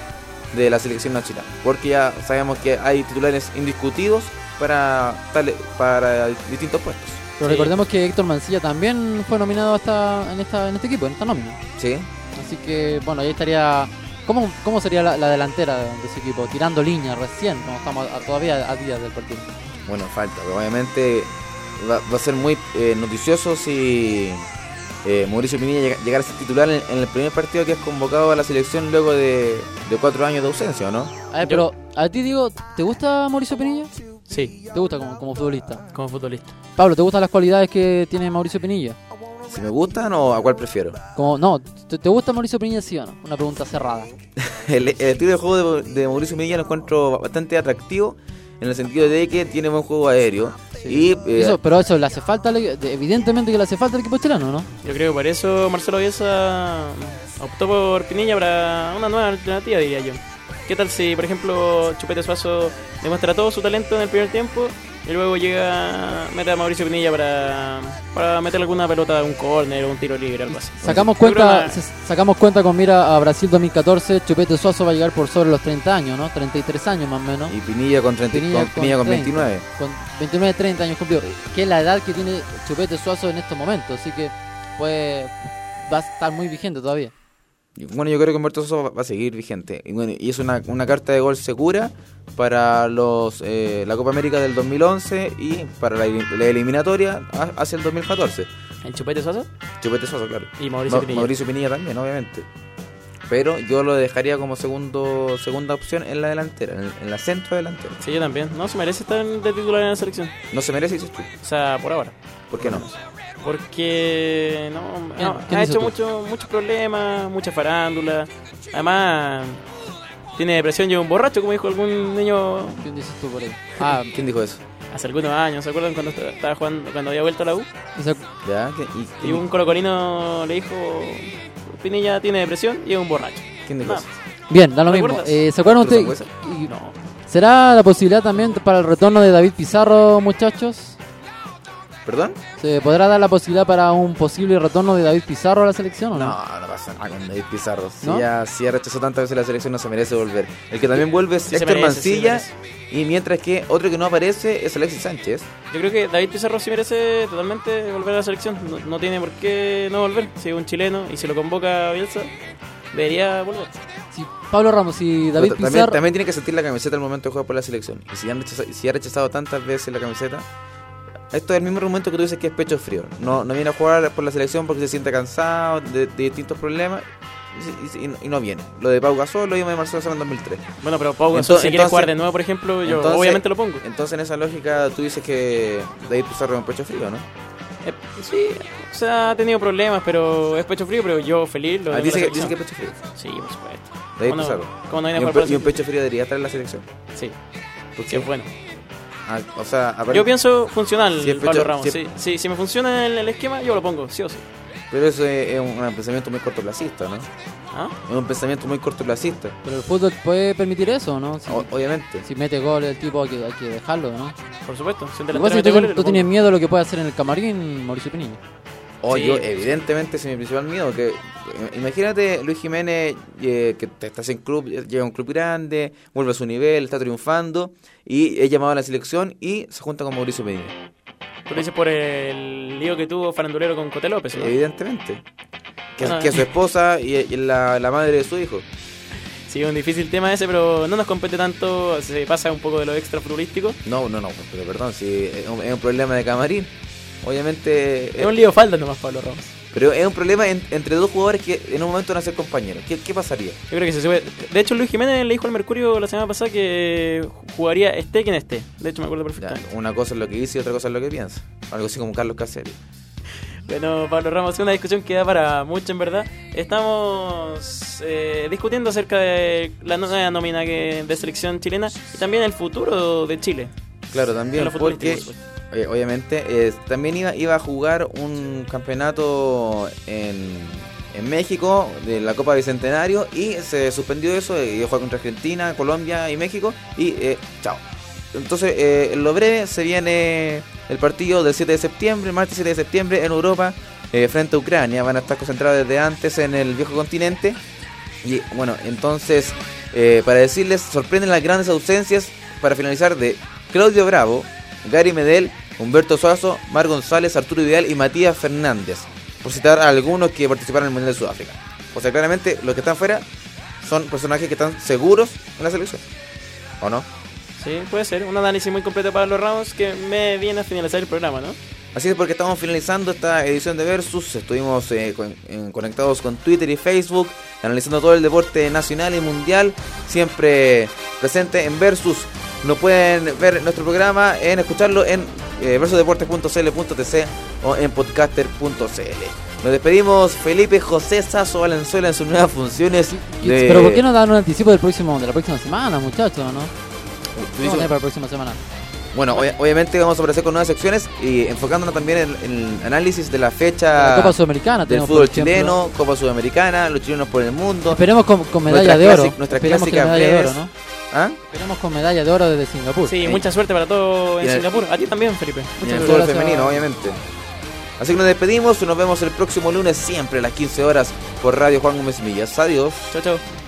de la selección nacional, porque ya sabemos que hay titulares indiscutidos para, tal, para distintos puestos. Pero sí, recordemos que Héctor Mancilla también fue nominado hasta en, esta, en este equipo, en esta nómina. Sí. Así que, bueno, ahí estaría... ¿Cómo, cómo sería la, la delantera de ese equipo? Tirando líneas recién, no estamos a, todavía a días del partido. Bueno, falta, pero obviamente va, va a ser muy eh, noticioso si eh, Mauricio Pinilla llega, llegara a ser titular en, en el primer partido que es convocado a la selección luego de, de cuatro años de ausencia, ¿no? A ver, pero a ti digo, ¿te gusta Mauricio Pinilla? Sí. ¿Te gusta como, como futbolista? Como futbolista. Pablo, ¿te gustan las cualidades que tiene Mauricio Pinilla? Si me gustan o a cuál prefiero. Como, no, ¿te, te gusta Mauricio Pinilla, sí o no? Una pregunta cerrada. el, el estilo de juego de, de Mauricio Pinilla lo encuentro bastante atractivo en el sentido de que tiene buen juego aéreo. Sí. Y, eh, eso, pero eso le hace falta, evidentemente que le hace falta al equipo chileno, ¿no? Yo creo que por eso Marcelo Bielsa optó por Pinilla para una nueva alternativa, diría yo. ¿Qué tal si, por ejemplo, Chupete Suazo demuestra todo su talento en el primer tiempo y luego llega, mete a Mauricio Pinilla para, para meter alguna pelota, un córner o un tiro libre, algo así? Sacamos cuenta, una... sacamos cuenta con mira a Brasil dos mil catorce, Chupete Suazo va a llegar por sobre los treinta años, ¿no? treinta y tres años más o menos. Y Pinilla con, treinta, Pinilla con, con, Pinilla con treinta, veintinueve. Con veintinueve, treinta años cumplidos, que es la edad que tiene Chupete Suazo en estos momentos, así que pues va a estar muy vigente todavía. Bueno, yo creo que Humberto Sosa va a seguir vigente. Y, bueno, y es una, una carta de gol segura para los eh, la Copa América del dos mil once y para la, la eliminatoria hacia el dos mil catorce. ¿El Chupete Suazo? Chupete Suazo, claro. Y Mauricio Ma- Pinilla. Mauricio Pinilla también, obviamente. Pero yo lo dejaría como segundo segunda opción en la delantera, en, en la centro delantera. Sí, yo también. No se merece estar de titular en la selección. No se merece, dices tú. O sea, por ahora. ¿Por qué no? Porque no, no ha hecho mucho, muchos problemas, mucha farándula. Además, tiene depresión y es un borracho, como dijo algún niño. ¿Quién dices tú por ahí? Ah, ¿quién dijo eso? Hace algunos años, ¿se acuerdan cuando estaba jugando, cuando había vuelto a la U? Ya, y, y un colocolino le dijo: Pinilla tiene depresión y es un borracho. ¿Quién dijo eso? Bien, da lo mismo. Eh, ¿Se acuerdan ustedes? No. ¿Será la posibilidad también para el retorno de David Pizarro, muchachos? ¿Perdón? ¿Se podrá dar la posibilidad para un posible retorno de David Pizarro a la selección o no? No, no pasa nada con David Pizarro. Si, ¿No? ya, si ya rechazó tantas veces la selección, no se merece volver. El que también vuelve es sí Héctor merece, Mancilla. Sí y mientras que otro que no aparece es Alexis Sánchez. Yo creo que David Pizarro sí merece totalmente volver a la selección. No, no tiene por qué no volver. Si es un chileno y se lo convoca a Bielsa, debería volver. Sí, Pablo Ramos y David Pero, Pizarro... También, también tiene que sentir la camiseta al momento de jugar por la selección. Y si ya, rechazado, si ha rechazado tantas veces la camiseta... Esto es el mismo argumento que tú dices que es pecho frío. No, no viene a jugar por la selección porque se siente cansado de, de distintos problemas y, y, y no viene. Lo de Pau Gasol lo vimos de Marcelo Sala en dos mil tres. Bueno, pero Pau Gasol si quiere jugar de nuevo, por ejemplo, yo entonces, obviamente lo pongo. Entonces en esa lógica tú dices que David Pizarro es un pecho frío, ¿no? Eh, sí, o sea, ha tenido problemas, pero es pecho frío, pero yo feliz. Lo ah, dice, que, dice que es pecho frío. Sí, por supuesto. David Pizarro. ¿Cómo no viene y, a un, jugar y un pecho frío debería estar en la selección. Sí, porque es bueno. Ah, o sea, yo pienso funcional, si Pablo pecho, Ramos. Si sí, sí, si me funciona el, el esquema, yo lo pongo, sí o sí. Pero eso es, es un, un pensamiento muy cortoplacista, ¿no? ¿Ah? Es un pensamiento muy cortoplacista. Pero el fútbol puede permitir eso, ¿no? Si, o, obviamente. Si mete gol el tipo hay que, hay que dejarlo, ¿no? Por supuesto. Si Igual si tú, goles, tú tienes miedo de lo que puede hacer en el camarín Mauricio Pinilla. Oh, sí. Yo evidentemente es mi principal miedo. Que imagínate Luis Jiménez eh, que estás en club, llega a un club grande, vuelve a su nivel, está triunfando y es llamado a la selección y se junta con Mauricio Pinilla. Tú lo dices por el lío que tuvo farandulero con Cote López, ¿no? Evidentemente. Que, bueno, que es su esposa y, y la, la madre de su hijo. Sí, un difícil tema ese, pero no nos compete tanto, se pasa un poco de lo extra futbolístico. No, no, no, pero perdón, si es un, es un problema de camarín. Obviamente... Es, es un lío falda nomás, Pablo Ramos. Pero es un problema en, entre dos jugadores que en un momento van a ser compañeros. ¿Qué, qué pasaría? Yo creo que se sube. De hecho, Luis Jiménez le dijo al Mercurio la semana pasada que jugaría esté quien esté. De hecho, me acuerdo perfectamente. Ya, una cosa es lo que dice y otra cosa es lo que piensa. Algo así como Carlos Caselli. Bueno, Pablo Ramos, es una discusión que da para mucho en verdad. Estamos eh, discutiendo acerca de la nueva nómina que, de selección chilena y también el futuro de Chile. Claro, también porque... Eh, obviamente, eh, también iba, iba a jugar un campeonato en, en México de la Copa Bicentenario y se suspendió eso, y iba a jugar contra Argentina, Colombia y México y eh, chao. Entonces, eh, en lo breve se viene el partido del siete de septiembre, martes siete de septiembre en Europa, eh, frente a Ucrania. Van a estar concentrados desde antes en el viejo continente Y bueno, entonces, eh, para decirles, sorprenden las grandes ausencias, para finalizar, de Claudio Bravo, Gary Medel, Humberto Suazo, Mar González, Arturo Vidal y Matías Fernández, por citar a algunos que participaron en el Mundial de Sudáfrica. O sea, claramente los que están fuera son personajes que están seguros en la selección, ¿o no? Sí, puede ser. Un análisis muy completo para los Ramos que me viene a finalizar el programa, ¿no? Así es, porque estamos finalizando esta edición de Versus. Estuvimos eh, con, en, conectados con Twitter y Facebook, analizando todo el deporte nacional y mundial, siempre presente en Versus. No pueden ver nuestro programa, en escucharlo en eh, versus deportes punto c l punto t c o en podcaster punto c l. Nos despedimos, Felipe José Sasso Valenzuela en sus nuevas funciones. De... Pero ¿por qué no dan un anticipo del próximo de la próxima semana, muchachos, no? ¿Qué vamos a tener para la próxima semana? Bueno, ob- obviamente vamos a aparecer con nuevas secciones y enfocándonos también en, en el análisis de la fecha la Copa Sudamericana del fútbol chileno, Copa Sudamericana, los chilenos por el mundo. Esperemos con, con medalla de oro. Nuestra Esperemos clásica medalla de oro, ¿no? ¿Ah? Esperemos con medalla de oro desde Singapur. Sí, Sí. mucha suerte para todo en Y el- Singapur. A ti también, Felipe. Y en Muchas el gracias. fútbol femenino, obviamente. Así que nos despedimos y nos vemos el próximo lunes, siempre a las quince horas por Radio Juan Gómez Millas. Adiós. Chao, chao.